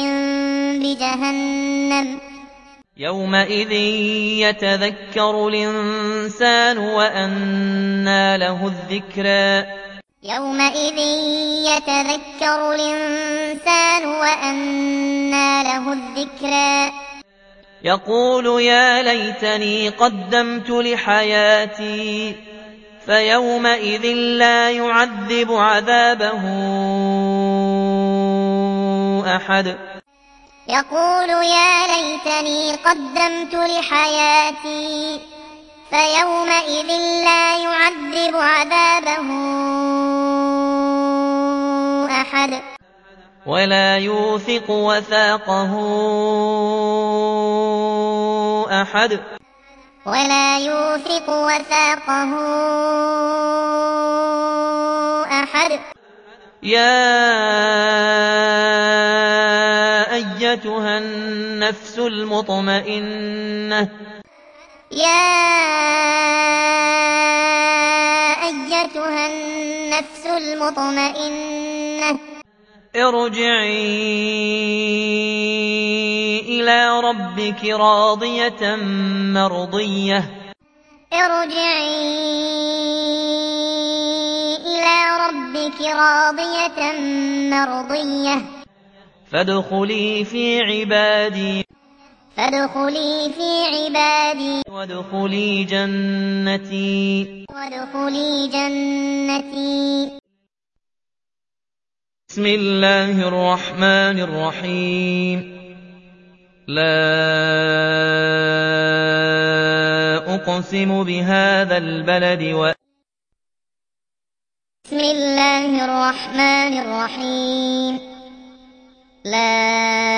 S2: بجهنم
S1: يومئذ يتذكر الإنسان وأنى له الذكرى
S2: يومئذ يتذكر الإنسان وأنى له الذكرى
S1: يقول يا ليتني قدمت لحياتي فيومئذ لا يعذب عذابه أحد
S2: يقول يا ليتني قدمت لحياتي فيومئذ لا يعذب عذابه أحد
S1: ولا يوثق وثاقه أحد
S2: ولا يوثق وثاقه أحد
S1: يا أيتها النفس المطمئنة
S2: يا أيتها النفس المطمئنة
S1: ارجعي إلى ربك راضية مرضية
S2: ارجعي إلى ربك راضية مرضية
S1: فادخلي في عبادي
S2: فادخلي في عبادي
S1: وادخلي جنتي
S2: وادخلي جنتي
S1: بسم الله الرحمن الرحيم لا أقسم بهذا البلد
S2: بسم الله الرحمن الرحيم لا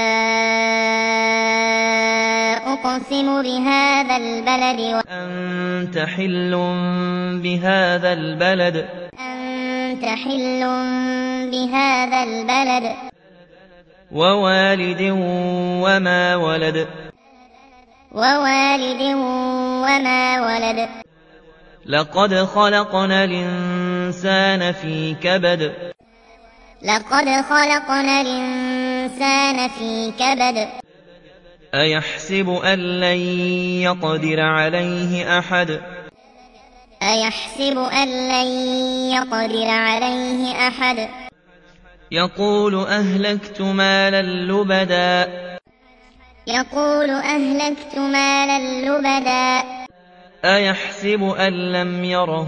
S2: أقسم بهذا البلد
S1: وأنت حل بهذا البلد
S2: أنت حل بهذا البلد
S1: ووالد وما ولد
S2: ووالد وما ولد
S1: لقد خلقنا الإنسان في كبد
S2: لقد خلقنا الإنسان في كبد
S1: أيحسب أن لن يقدر عليه أحد
S2: أيحسب أن لن يقدر عليه أحد
S1: يقول أهلكت مالا لبدا
S2: يقول أهلكت مالا لبدا
S1: أيحسب أن لم يره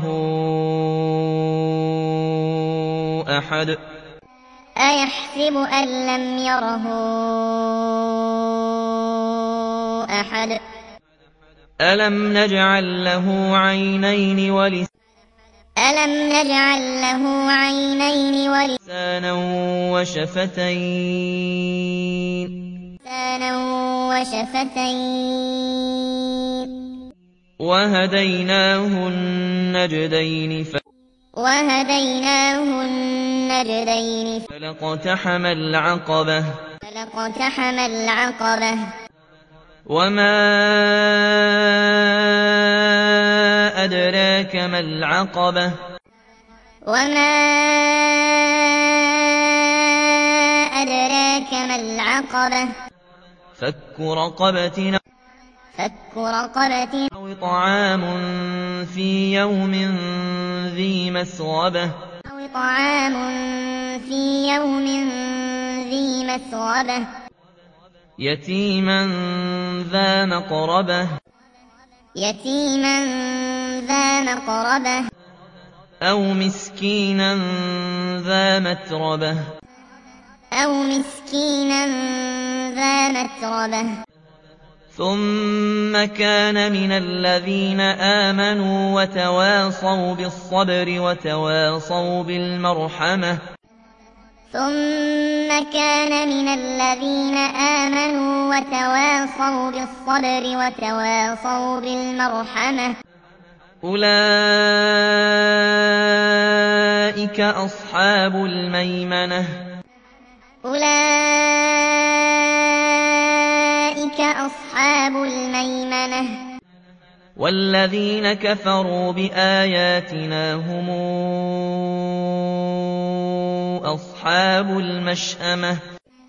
S1: أحد
S2: أيحسب أن لم يره أحد
S1: ألم نجعل له عينين
S2: ألم نجعل له عينين
S1: ولسانا وشفتين وهديناه النجدين فلاقتحم العقبة وما أدراك ما العقبة فك رقبة أو طعام في يوم ذي مسغبة يتيما ذا مقربة أو مسكينا ذا متربة ثم كان من الذين آمنوا وتواصوا بالصبر وتواصوا بالمرحمة أولئك أصحاب الميمنة والذين كفروا بآياتنا هم أصحاب المشأمة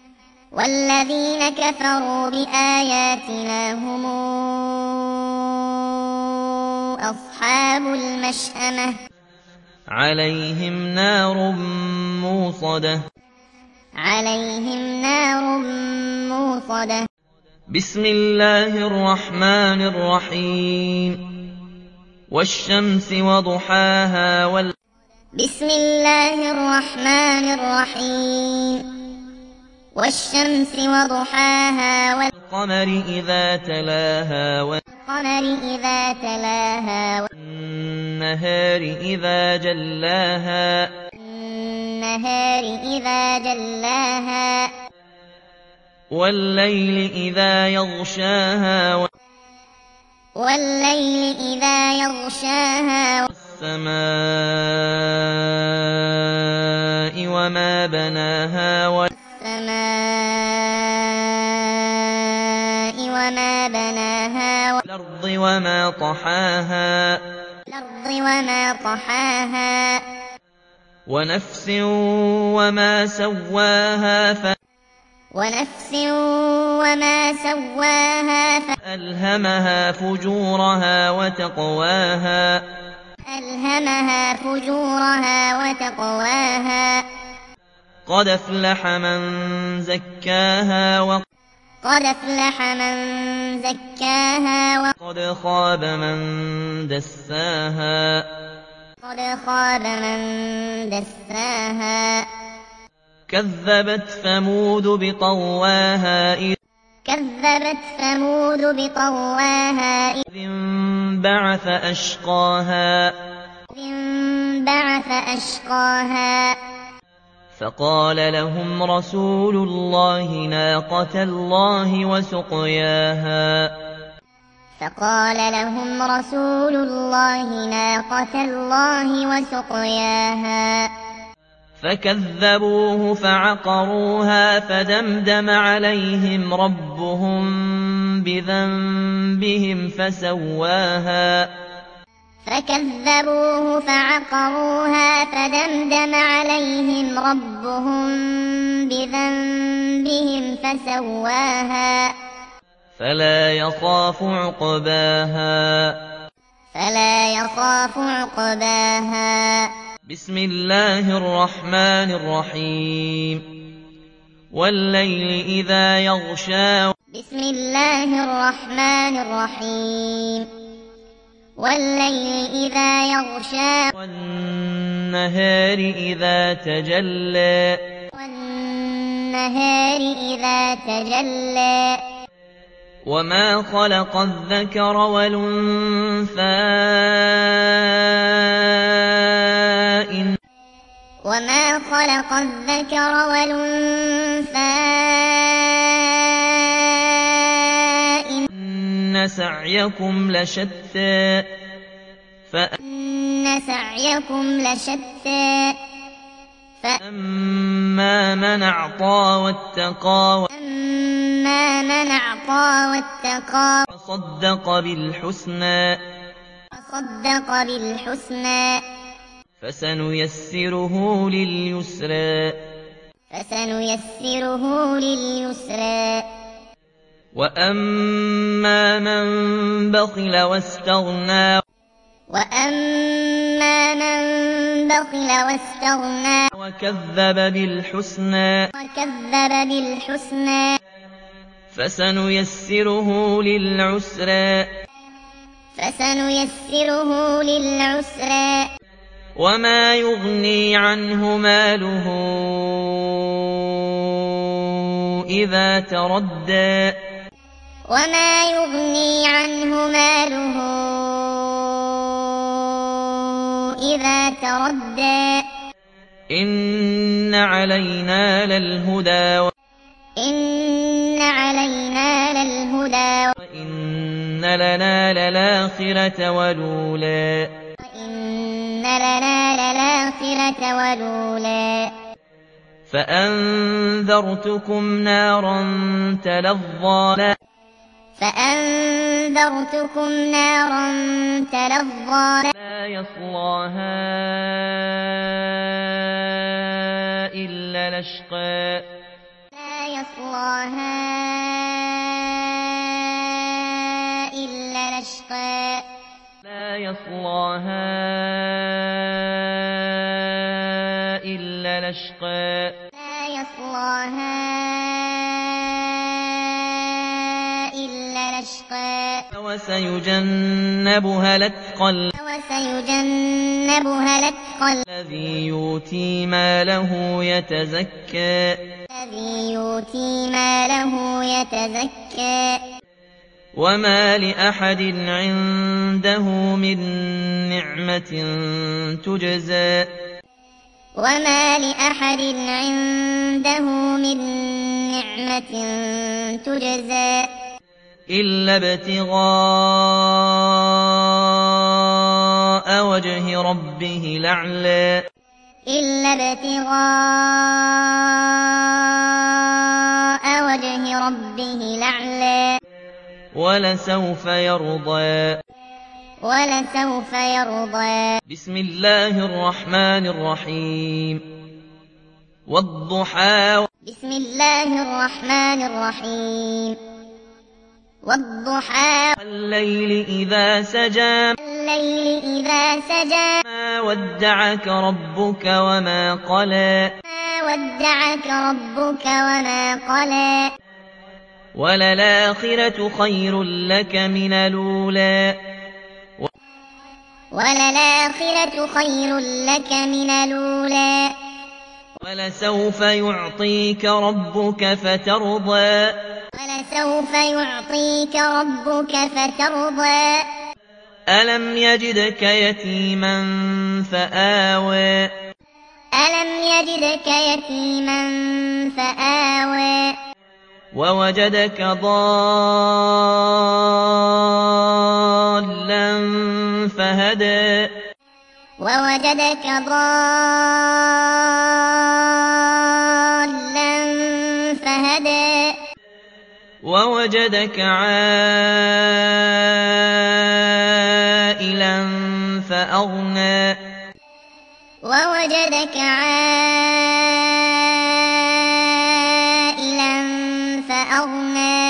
S1: عليهم نار موصدة بسم الله الرحمن الرحيم والشمس وضحاها والقمر إذا تلاها والنهار إذا جلاها والليل إذا يغشاها والسماء وما بناها والأرض وما طحاها ونفس وما سواها فألهمها فجورها وتقواها قد أفلح من زكاها وقد خاب من دساها كذبت ثمود بطغواها إذ انبعث أشقاها فقال لهم رسول الله ناقة الله وسقياها فكذبوه فعقروها فدمدم عليهم ربهم بذنبهم فسواها فلا يخاف عقباها بسم الله الرحمن الرحيم والليل إذا يغشى والنهار إذا تجلى وما خلق الذكر والأنثى إن سعيكم لشتى فأما من أعطى واتقى وصدق بالحسنى فسنيسره لليسرى وأما من بخل واستغنى وكذب بالحسنى فسنيسره للعسرى وما يغني عنه ماله إذا تردى
S2: وما يغني عنه ماله إذا تردى
S1: إن علينا للهدى
S2: إن علينا للهدى
S1: وإن لنا للآخرة والأولى
S2: وإن لنا للآخرة والأولى
S1: فأنذرتكم نارا تلظى
S2: فأنذرتكم نارا تلظى
S1: لا يصلاها إلا الأشقى
S2: لا يصلاها إلا الأشقى
S1: لا يصلاها إلا الأشقى
S2: لا يصلاها إلا الأشقى
S1: وسيجنبها الأتقى
S2: وسيجنبها الأتقى
S1: الذي يؤتي ماله يتزكى
S2: الذي يؤتي ماله يتزكى
S1: وما لأحد عنده من نعمة تجزى
S2: وما لأحد عنده من نعمة تجزى
S1: إلا ابتغاء وجه ربه الأعلى
S2: إلا ابتغاء وجه ربه الأعلى
S1: ولسوف يرضى
S2: ولسوف يرضى
S1: بسم الله الرحمن الرحيم والضحى
S2: بسم الله الرحمن الرحيم والضحى
S1: والليل إذا سجى
S2: والليل إذا سجى
S1: ما ودعك ربك وما قلى
S2: ما ودعك ربك وما قلى
S1: وللآخرة خير لك من الأولى
S2: وللآخرة خير لك من الأولى
S1: ولسوف يعطيك ربك فترضى
S2: ولسوف يعطيك ربك فترضى
S1: ألم يجدك يتيما فآوى
S2: ألم يجدك يتيما فآوى
S1: ووجدك ضالا فهدى
S2: ووجدك ضالا فهدى
S1: ووجدك عائلا فأغنى
S2: ووجدك عائلا فأغنى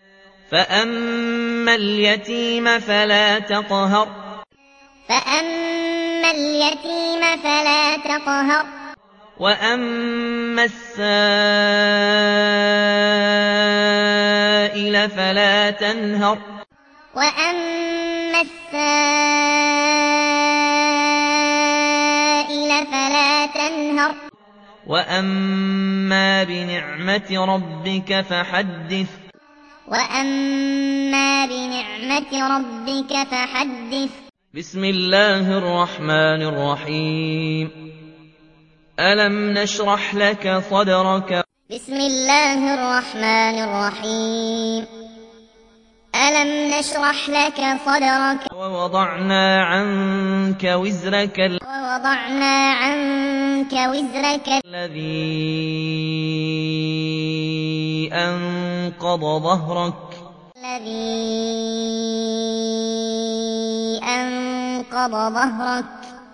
S1: فأما اليتيم فلا تقهر
S2: فأما اليتيم فلا تقهر
S1: وأما السائل فلا تنهر
S2: وأما السائل فلا تنهر
S1: وأما بنعمة ربك فحدث
S2: وأما بنعمة ربك فحدث
S1: بسم الله الرحمن الرحيم ألم نشرح لك صدرك
S2: بسم الله الرحمن الرحيم ألم نشرح لك صدرك
S1: ووضعنا عنك وزرك
S2: ووضعنا عنك وزرك
S1: الذي أنقض ظهرك
S2: الذي أنقض ظهرك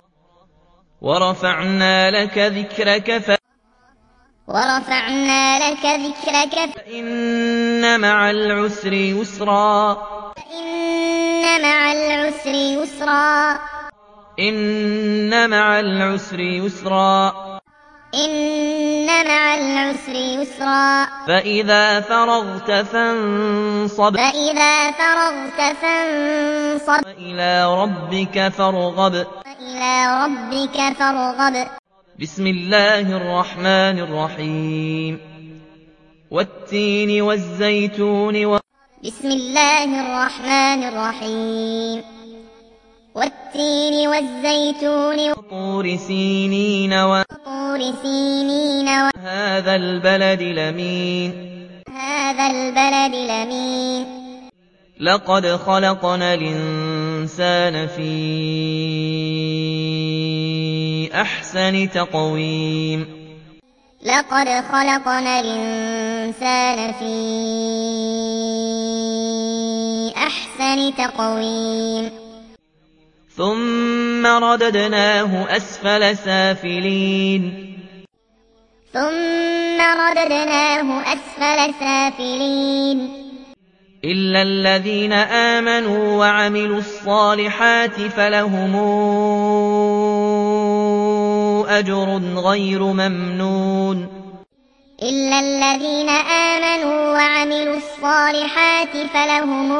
S1: ورفعنا لك ذكرك
S2: ورفعنا لك ذكرك
S1: فإن مع العسر يسرا
S2: فإن مع العسر يسرا
S1: إن مع العسر يسرا
S2: إن مع العسر يسرا
S1: فإذا فرغت فانصب
S2: فإذا فرغت فانصب
S1: وإلى ربك فارغب
S2: إلى ربك فارغب.
S1: بسم الله الرحمن الرحيم. والتين والزيتون
S2: بسم الله الرحمن الرحيم. والتين والزيتون
S1: وطور سينين
S2: وطور سينين
S1: هذا البلد الأمين.
S2: هذا البلد الأمين.
S1: لقد خلقنا الإنسان في أحسن تقويم.
S2: لقد خلقنا الإنسان في أحسن تقويم.
S1: ثم رددناه أسفل سافلين.
S2: ثم رددناه أسفل سافلين.
S1: إلا الذين آمنوا وعملوا الصالحات فلهم أجر غير ممنون.
S2: إلا الذين آمنوا وعملوا الصالحات فلهم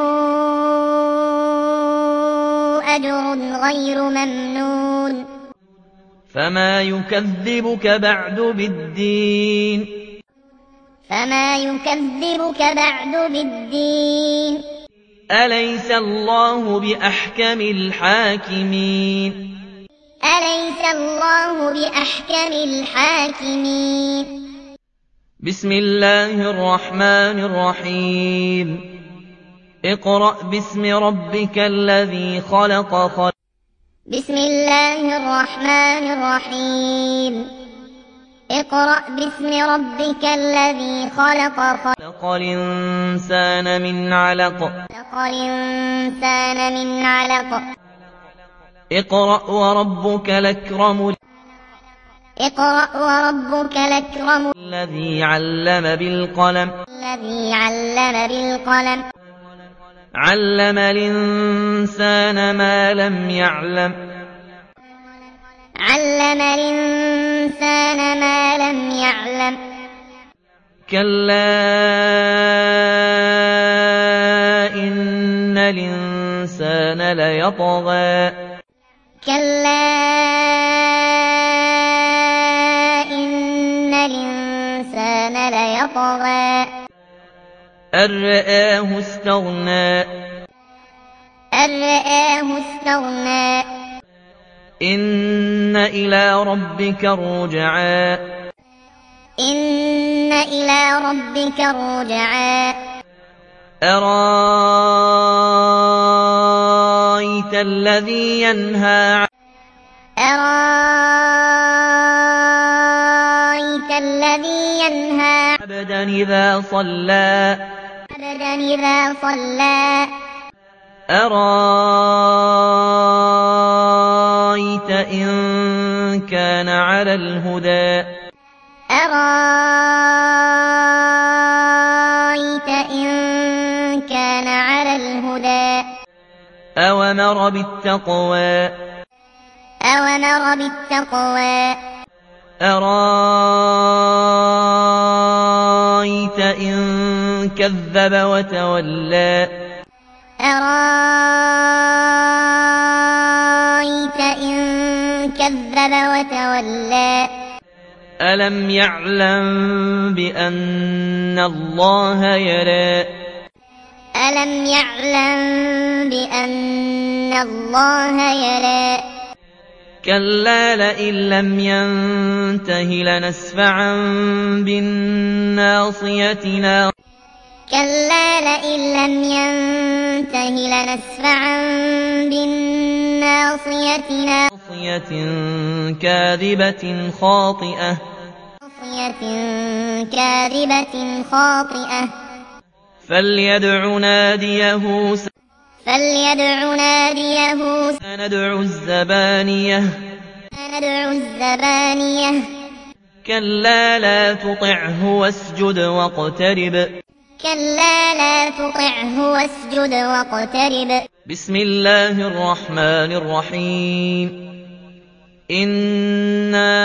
S2: أجر غير ممنون.
S1: فما يكذبك بعد بالدين.
S2: فما يكذبك بعد بالدين.
S1: أليس الله بأحكم الحاكمين.
S2: أليس الله بأحكم الحاكمين.
S1: بسم الله الرحمن الرحيم. اقرأ باسم ربك الذي خلق.
S2: بسم الله الرحمن الرحيم. اقرأ باسم ربك الذي خلق.
S1: خلق الإنسان من علق.
S2: خلق الإنسان من علق.
S1: اقرأ وربك الأكرم.
S2: اقرأ وربك الأكرم.
S1: الذي علم بالقلم.
S2: الذي علم بالقلم.
S1: علم الإنسان ما لم يعلم.
S2: علم الإنسان ما لم يعلم.
S1: كلا إن الإنسان ليطغى.
S2: كلا إن الإنسان ليطغى.
S1: أن رآه استغنى.
S2: أن رآه استغنى.
S1: إن إلى ربك الرجعى.
S2: إن إلى ربك الرجعى.
S1: أرأيت الذي ينهى.
S2: أرأيت الذي ينهى
S1: عبدا إذا صلى.
S2: عبدا إذا صلى.
S1: أرأيت إن كان على الهدى.
S2: أرأيت إن كان على الهدى.
S1: أومر بالتقوى.
S2: أومر بالتقوى.
S1: أرأيت إن كذب وتولى.
S2: أرأيت إن كذب وتولى.
S1: ألم يعلم بأن الله يرى.
S2: ألم يعلم بأن الله يرى.
S1: كلا لئن لم ينته لنسفعا بالناصية.
S2: كلا لئن لم ينته لنسفعا بالناصية.
S1: ناصية كاذبة خاطئة.
S2: ناصية كاذبة خاطئة.
S1: فليدع ناديه.
S2: فليدع ناديه.
S1: سندع الزبانية.
S2: سندع الزبانية.
S1: كلا لا تطعه واسجد واقترب.
S2: كلا لا تطعه واسجد واقترب.
S1: بسم الله الرحمن الرحيم. إنا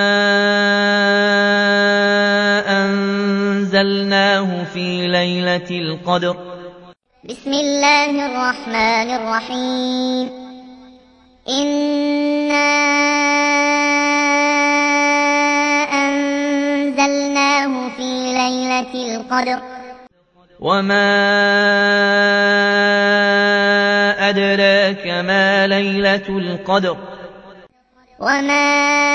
S1: أنزلناه في ليلة القدر.
S2: بسم الله الرحمن الرحيم. إنا القدر
S1: وما أدراك ما ليلة القدر
S2: وما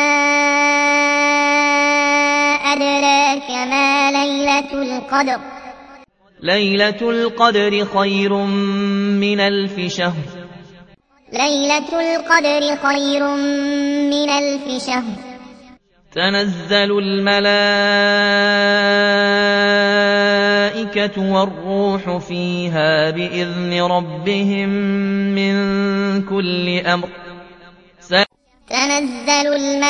S2: أدراك ما ليلة القدر
S1: ليلة القدر خير من 1000 شهر
S2: ليلة القدر خير من 1000 شهر
S1: تنزل الملائكة والروح فيها بإذن ربهم من كل أمر
S2: تنزل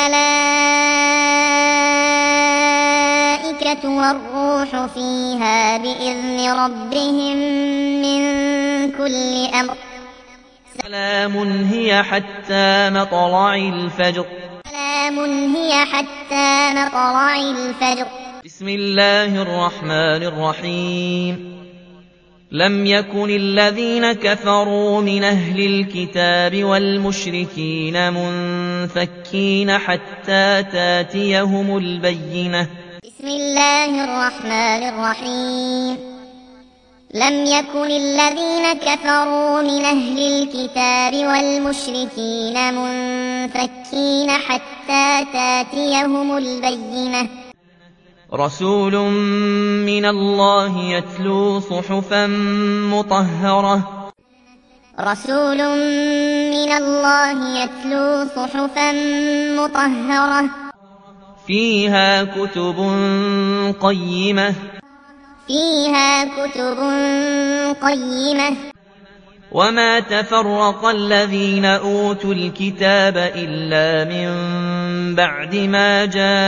S2: الملائكة والروح فيها بإذن ربهم من كل أمر
S1: سلام هي حتى مطلع الفجر
S2: سلام هي حتى مطلع الفجر
S1: بسم الله الرحمن الرحيم لم يكن الذين كفروا من أهل الكتاب والمشركين منفكين حتى تاتيهم البينة
S2: بسم الله الرحمن الرحيم لم يكن الذين كفروا من أهل الكتاب والمشركين منفكين حتى تاتيهم البينة
S1: رسول من الله يتلو صحفا مطهرة
S2: رسول من الله يتلو صحفا مطهرة
S1: فيها كتب قيمة
S2: فيها كتب قيمة
S1: وما تفرق الذين أوتوا الكتاب إلا من بعد ما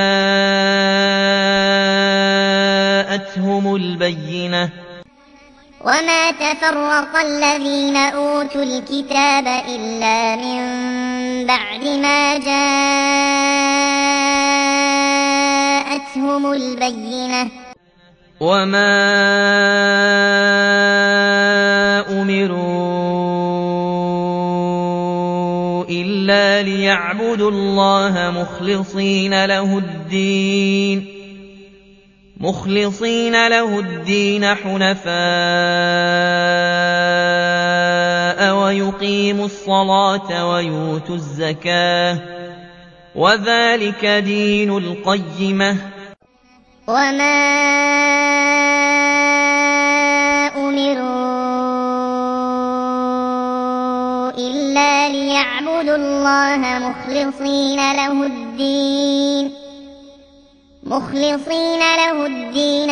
S1: جاءتهم البينة
S2: وما تفرق الذين أوتوا الكتاب إلا من بعد ما جاءتهم البينة
S1: وما أمروا إلا ليعبدوا الله مخلصين له الدين حنفاء ويقيموا الصلاة ويؤتوا الزكاة وذلك دين القيمة
S2: وما أمروا إلا ليعبدوا الله مخلصين له الدين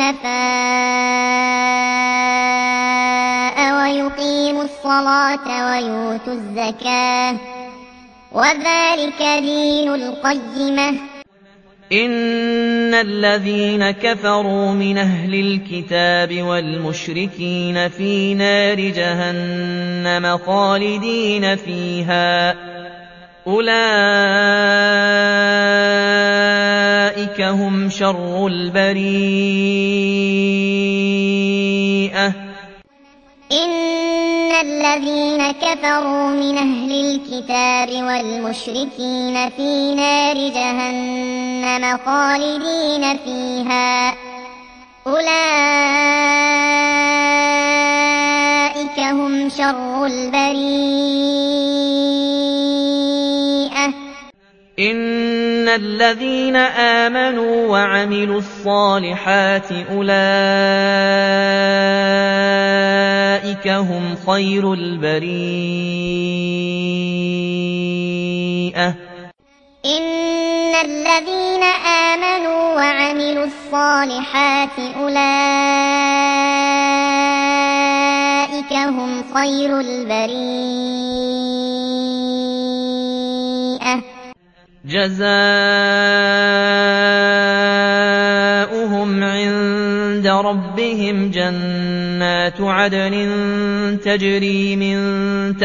S2: حنفاء ويقيموا الصلاة ويؤتوا الزكاة وذلك دين القيمة
S1: إن الذين كفروا من أهل الكتاب والمشركين في نار جهنم خالدين فيها أولئك هم شر البريئة
S2: إن الذين كفروا من أهل الكتاب والمشركين في نار جهنم خالدين فيها أولئك هم شر البريئة
S1: إن الذين آمنوا وعملوا الصالحات أولئك هم خير البريئة
S2: إن الذين آمنوا وعملوا الصالحات أولئك هم خير البريئة
S1: جزاؤهم عند ربهم جنات عدن تجري من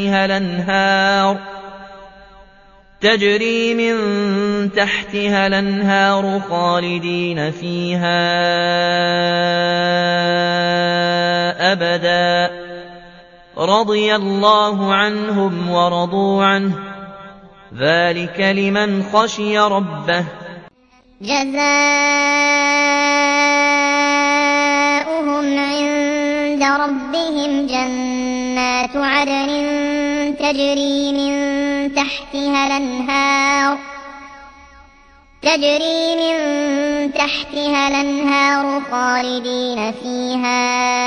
S1: تحتها الأنهار خالدين فيها أبدا رضي الله عنهم ورضوا عنه ذلك لمن خشي ربه
S2: جزاؤهم عند ربهم جنات عدن تجري من تحتها الأنهار خالدين فيها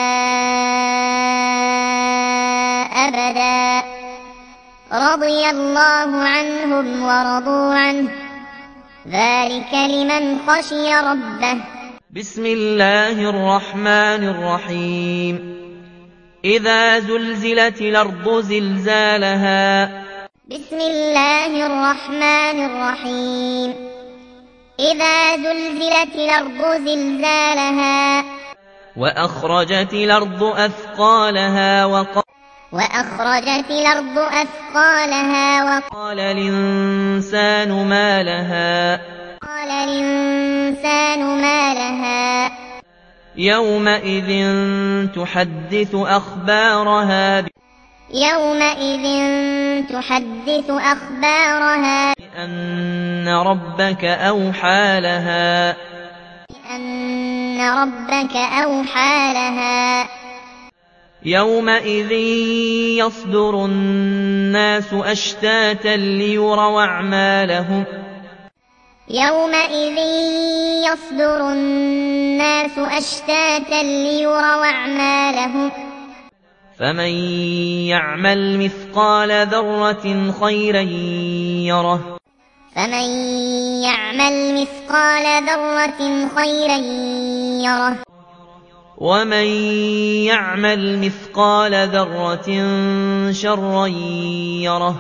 S2: أبدا رضي الله عنهم ورضوا عنه ذلك لمن خشي ربه.
S1: بسم الله الرحمن الرحيم. إذا زلزلت الأرض زلزالها.
S2: بسم الله الرحمن الرحيم. إذا زلزلت الأرض زلزالها.
S1: وأخرجت الأرض أثقالها
S2: وأخرجت الأرض أثقالها
S1: وقال الإنسان ما لها.
S2: قال الإنسان ما لها.
S1: يومئذ تحدث أخبارها.
S2: يومئذ تحدث أخبارها.
S1: بأن ربك أوحى لها.
S2: بأن ربك أوحى لها.
S1: يومئذ يصدر الناس أشتاتا ليروا أعمالهم.
S2: يومئذ يصدر الناس أشتاتا ليروا أعمالهم.
S1: فمن يعمل مثقال ذرة خيرا يره.
S2: فمن يعمل مثقال ذرة خيرا يره.
S1: ومن يعمل مثقال ذرة شرا يره.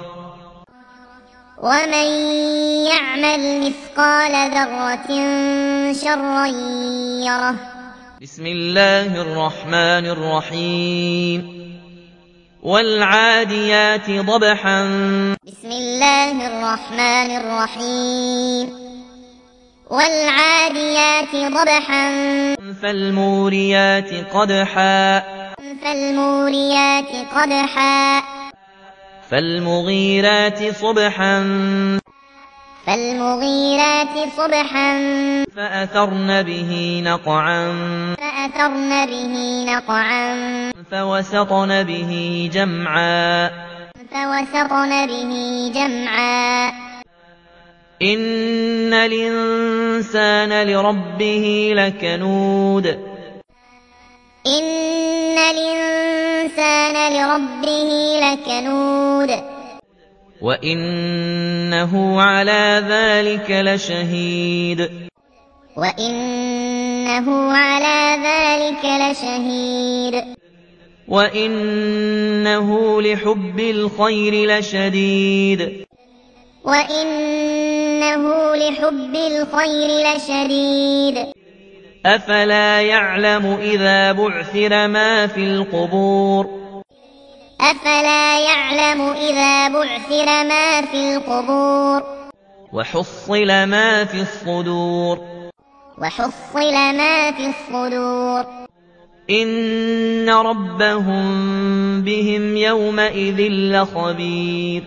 S2: ومن يعمل مثقال ذرة شرا يره.
S1: بسم الله الرحمن الرحيم. والعاديات ضبحا.
S2: بسم الله الرحمن الرحيم. والعاديات ضبحا.
S1: فالموريات قدحا.
S2: فالموريات قدحا.
S1: فالمغيرات صبحا.
S2: فالمغيرات صبحا.
S1: فأثرن به نقعا.
S2: فأثرن به نقعا.
S1: فوسطن به جمعا.
S2: فوسطن به جمعا.
S1: إن الإنسان لربه لكنود.
S2: إن الإنسان لربه لكنود.
S1: وإنه على ذلك لشهيد.
S2: وإنه على ذلك لشهيد.
S1: وإنه لحب الخير لشديد.
S2: وإنه لحب الخير لشديد.
S1: أفلا يعلم إذا بعثر ما في القبور.
S2: أفلا يعلم إذا بعثر ما في القبور.
S1: وحصل ما في الصدور.
S2: وحصل ما في الصدور.
S1: إن ربهم بهم يومئذ لخبير.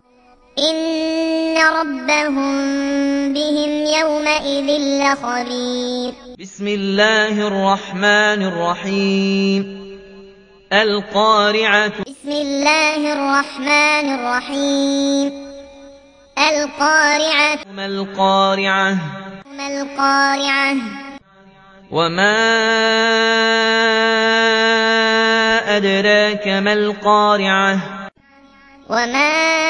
S2: إن ربهم بهم يومئذ لخبير.
S1: بسم الله الرحمن الرحيم. القارعة.
S2: بسم الله الرحمن الرحيم. القارعة.
S1: ما القارعة.
S2: ما القارعة.
S1: وما أدراك ما القارعة.
S2: وما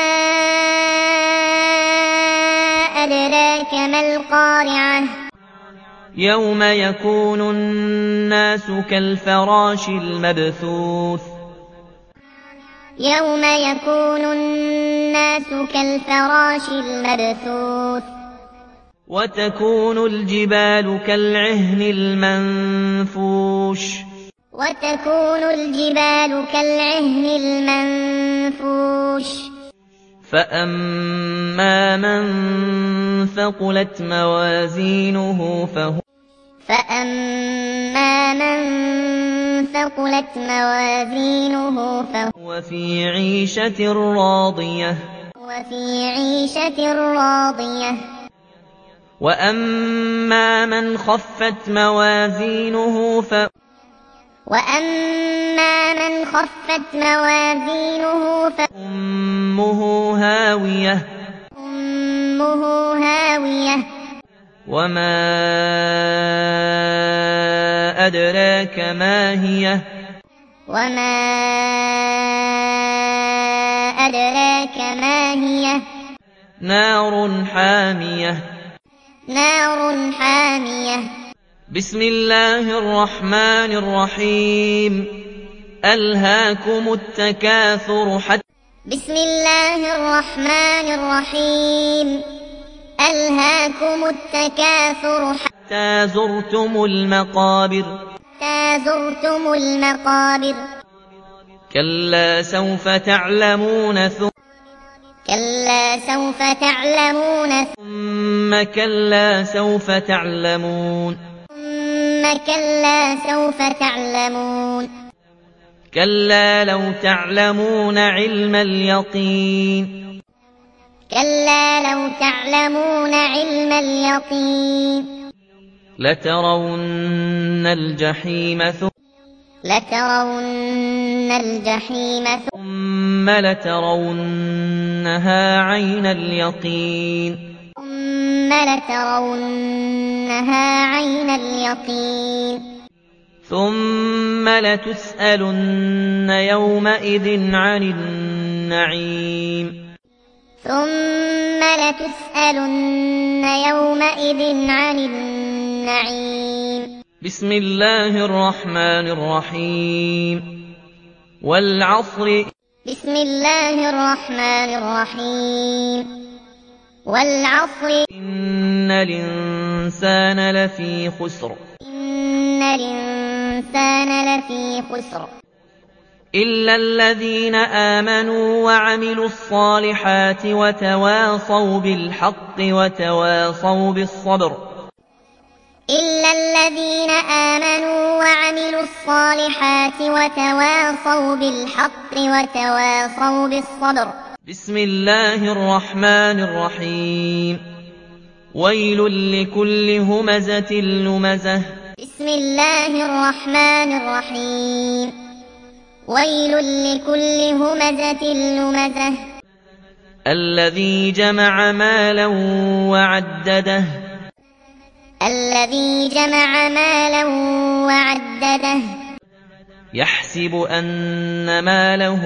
S2: أدراك ما القارعة.
S1: يوم يكون الناس كالفراش المبثوث.
S2: يوم يكون الناس كالفراش المبثوث.
S1: وتكون الجبال كالعهن المنفوش.
S2: وتكون الجبال كالعهن المنفوش.
S1: فأما من ثقلت موازينه فهو في عيشة راضية. وأما من خفت موازينه
S2: وأما من خفت موازينه
S1: فأمه هاوية وما أدراك ما هي نار حامية بسم الله الرحمن الرحيم ألهاكم التكاثر حتى زرتم المقابر كلا سوف تعلمون ثم كلا سوف تعلمون كلا لو تعلمون علم اليقين لترون الجحيم ثم لترونها عين اليقين ثم لتسألن يومئذ عن النعيم بسم الله الرحمن الرحيم والعصر إن الإنسان لفي خسر إلا الذين آمنوا وعملوا الصالحات وتواصوا بالحق وتواصوا بالصبر بسم الله الرحمن الرحيم ويل لكل همزة لمزة الذي جمع مالا وعدده يحسب أن ماله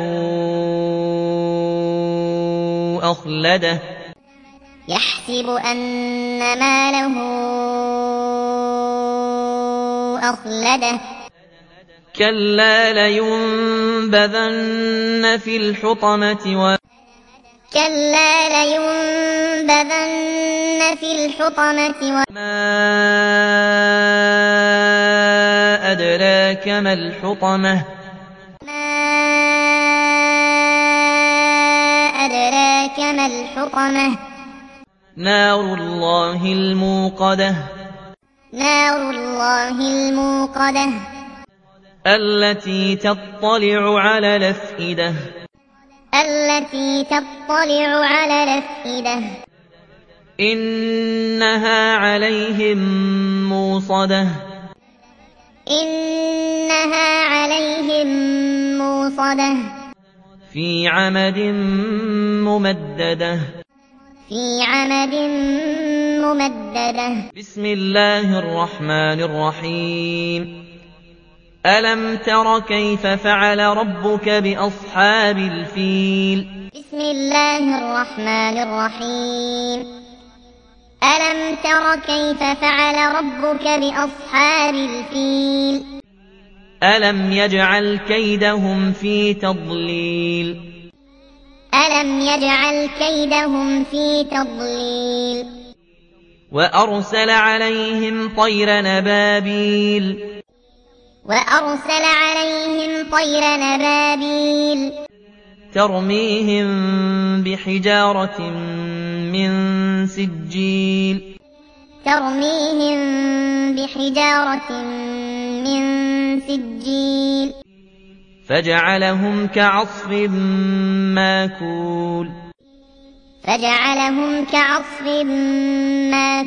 S1: أخلده كلا لينبذن في الحطمة وما أدراك ما الحطمة نار الله الموقدة التي تطلع على الأفئدة إنها عليهم موصدة في عمد ممددة بسم الله الرحمن الرحيم ألم تر كيف فعل ربك بأصحاب الفيل
S2: ألم تر كيف فعل ربك بأصحاب الفيل
S1: ألم يجعل كيدهم في تضليل وأرسل عليهم طير نبابيل ترميهم بحجارة من سجيل فجعلهم كعصف ماكول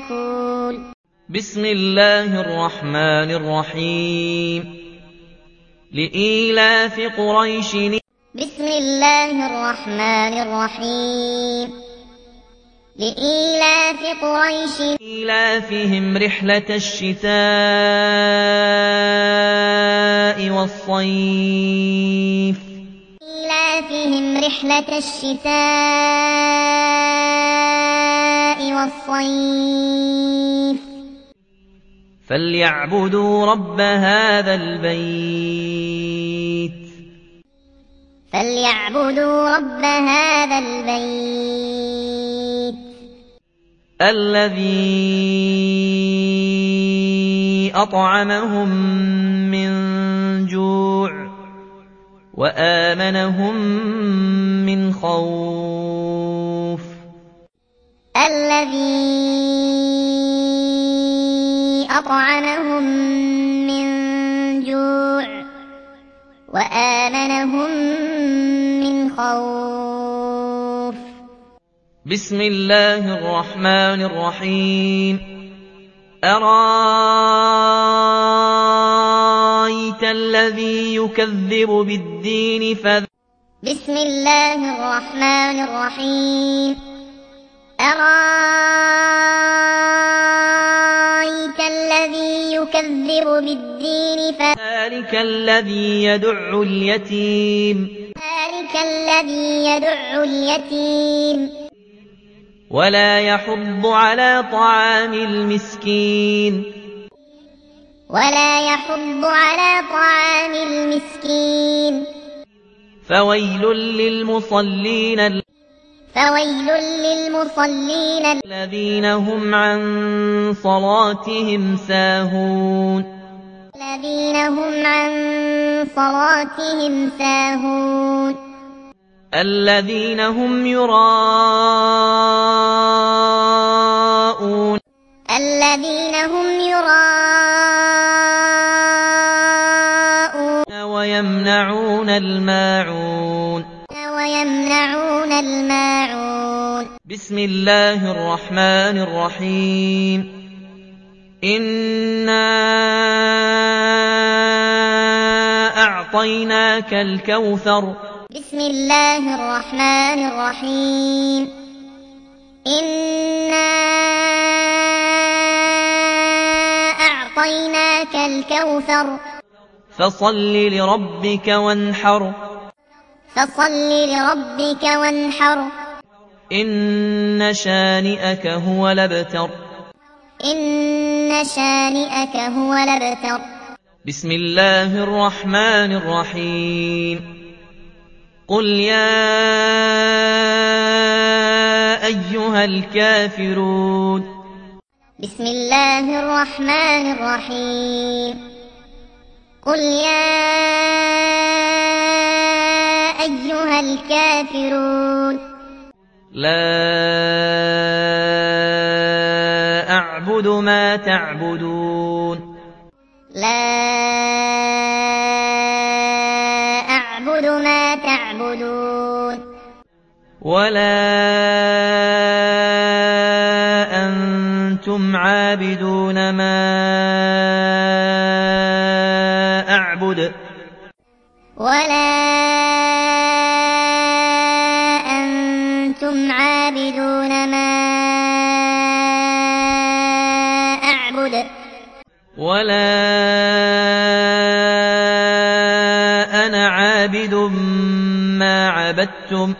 S1: بسم الله الرحمن الرحيم لإيلاف قريش
S2: بسم الله الرحمن الرحيم لإيلاف قريش
S1: إيلافهم رحلة الشتاء والصيف
S2: إيلافهم رحلة الشتاء والصيف
S1: فليعبدوا رب هذا البيت الذي أطعمهم من جوع وآمنهم من خوف
S2: الذي أطعمهم من جوع وآمنهم من خوف
S1: بسم الله الرحمن الرحيم أرأيت الذي يكذب بالدين
S2: بسم الله الرحمن الرحيم أرأيت الذي يكذب بالدين
S1: فذلك الذي يدع اليتيم ولا يحض على طعام المسكين فويل للمصلين الذين هم عن صلاتهم ساهون الذين هم يراءون ويمنعون الماعون بسم الله الرحمن الرحيم إنا أعطيناك الكوثر
S2: بسم الله الرحمن الرحيم إنا أعطيناك الكوثر
S1: فصل لربك وانحر إن شانئك هو الأبتر بسم الله الرحمن الرحيم قل يا أيها الكافرون
S2: بسم الله الرحمن الرحيم قل يا أيها الكافرون
S1: لا أعبد ما تعبدون ولا أنتم عابدون ما أعبد ولا أنا عابد ما عبدتم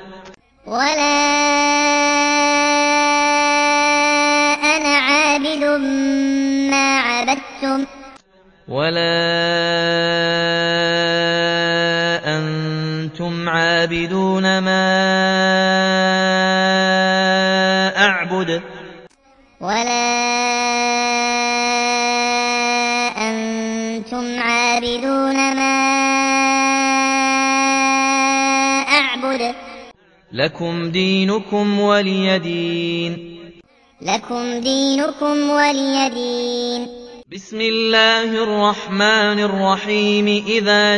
S1: ولا أنتم عابدون ما أعبد لكم دينكم ولي دين بسم الله الرحمن الرحيم إذا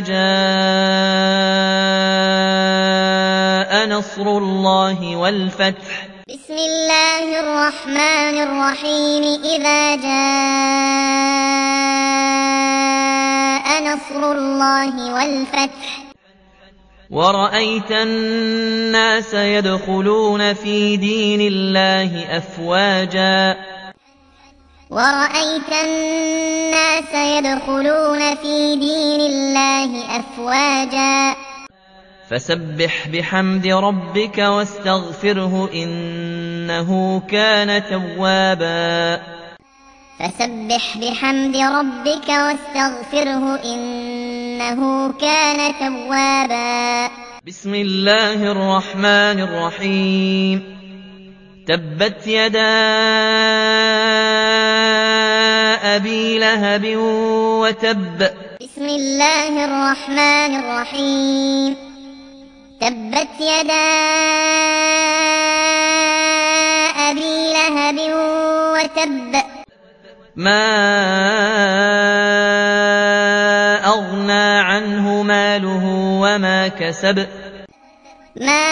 S1: جاء نصر الله والفتح
S2: بسم الله الرحمن الرحيم إذا جاء نصر الله والفتح
S1: ورأيت الناس يدخلون في دين الله أفواجا
S2: ورأيت الناس يدخلون في دين الله أفواجا
S1: فسبح بحمد ربك واستغفره إنه كان توابا
S2: فسبح بحمد ربك واستغفره إنه كان توابا
S1: بسم الله الرحمن الرحيم تبت يدا أبي لهب وتب
S2: بسم الله الرحمن الرحيم تبت يدا أبي لهب وتب
S1: ما أغنى عنه ماله وما كسب
S2: ما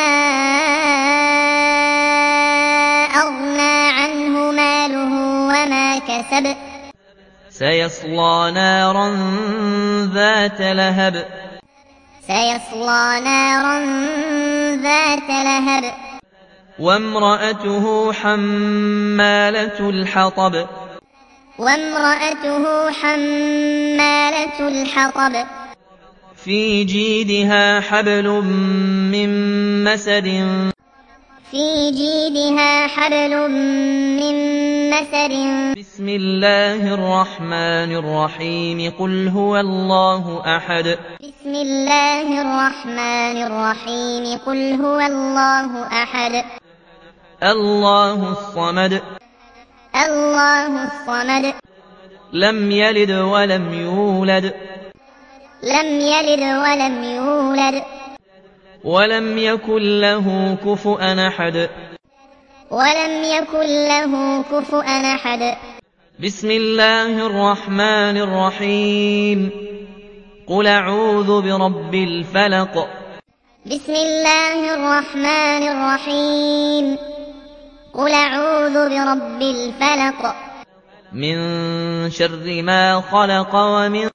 S2: أغنى عنه ماله وما كسب
S1: سيصلى نارا ذات لهب
S2: سيصلى نارا ذات لهب
S1: وامرأته حمالة الحطب
S2: وامرأته حمالة الحطب
S1: في جيدها حبل من مسد
S2: في جيدها حبل من مسد
S1: بسم الله الرحمن الرحيم قل هو الله أحد
S2: بسم الله الرحمن الرحيم قل هو الله أحد
S1: الله الصمد
S2: الله الصمد
S1: لم يلد ولم يولد
S2: لم يلد ولم يولد
S1: ولم يكن له كفؤا أحد
S2: ولم يكن له كفؤا أحد
S1: بسم الله الرحمن الرحيم قل أعوذ برب الفلق
S2: بسم الله الرحمن الرحيم قل أعوذ برب الفلق
S1: من شر ما خلق ومن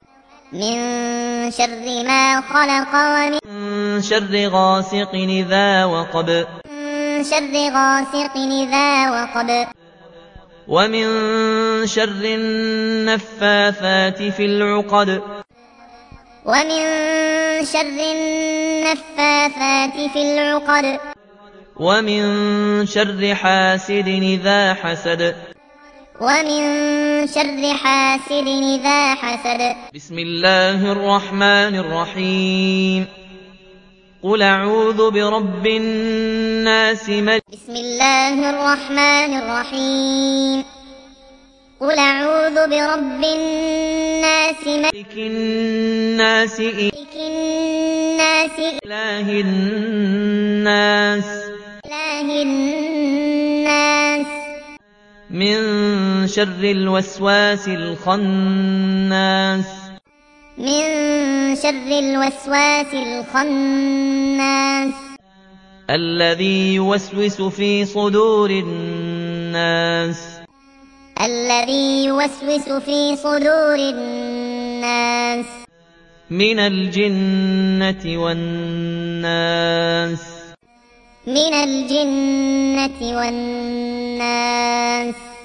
S2: شر ما خلق
S1: ومن شر غاسق إذا وقب
S2: شر غاسق إذا وقب
S1: ومن شر النفاثات في العقد
S2: ومن شر النفاثات في العقد
S1: ومن شر حاسد إذا حسد
S2: ومن شر حاسد إذا حسد
S1: بسم الله الرحمن الرحيم قل أعوذ برب الناس
S2: بسم الله الرحمن الرحيم قل أعوذ برب الناس
S1: ملك الناس
S2: ملك الناس
S1: إله الناس
S2: إله الناس
S1: من شر الوسواس الخناس
S2: من شر الوسواس الخناس
S1: الذي يوسوس في صدور الناس
S2: الذي يوسوس في صدور الناس
S1: من الجنة والناس
S2: من الجنة والناس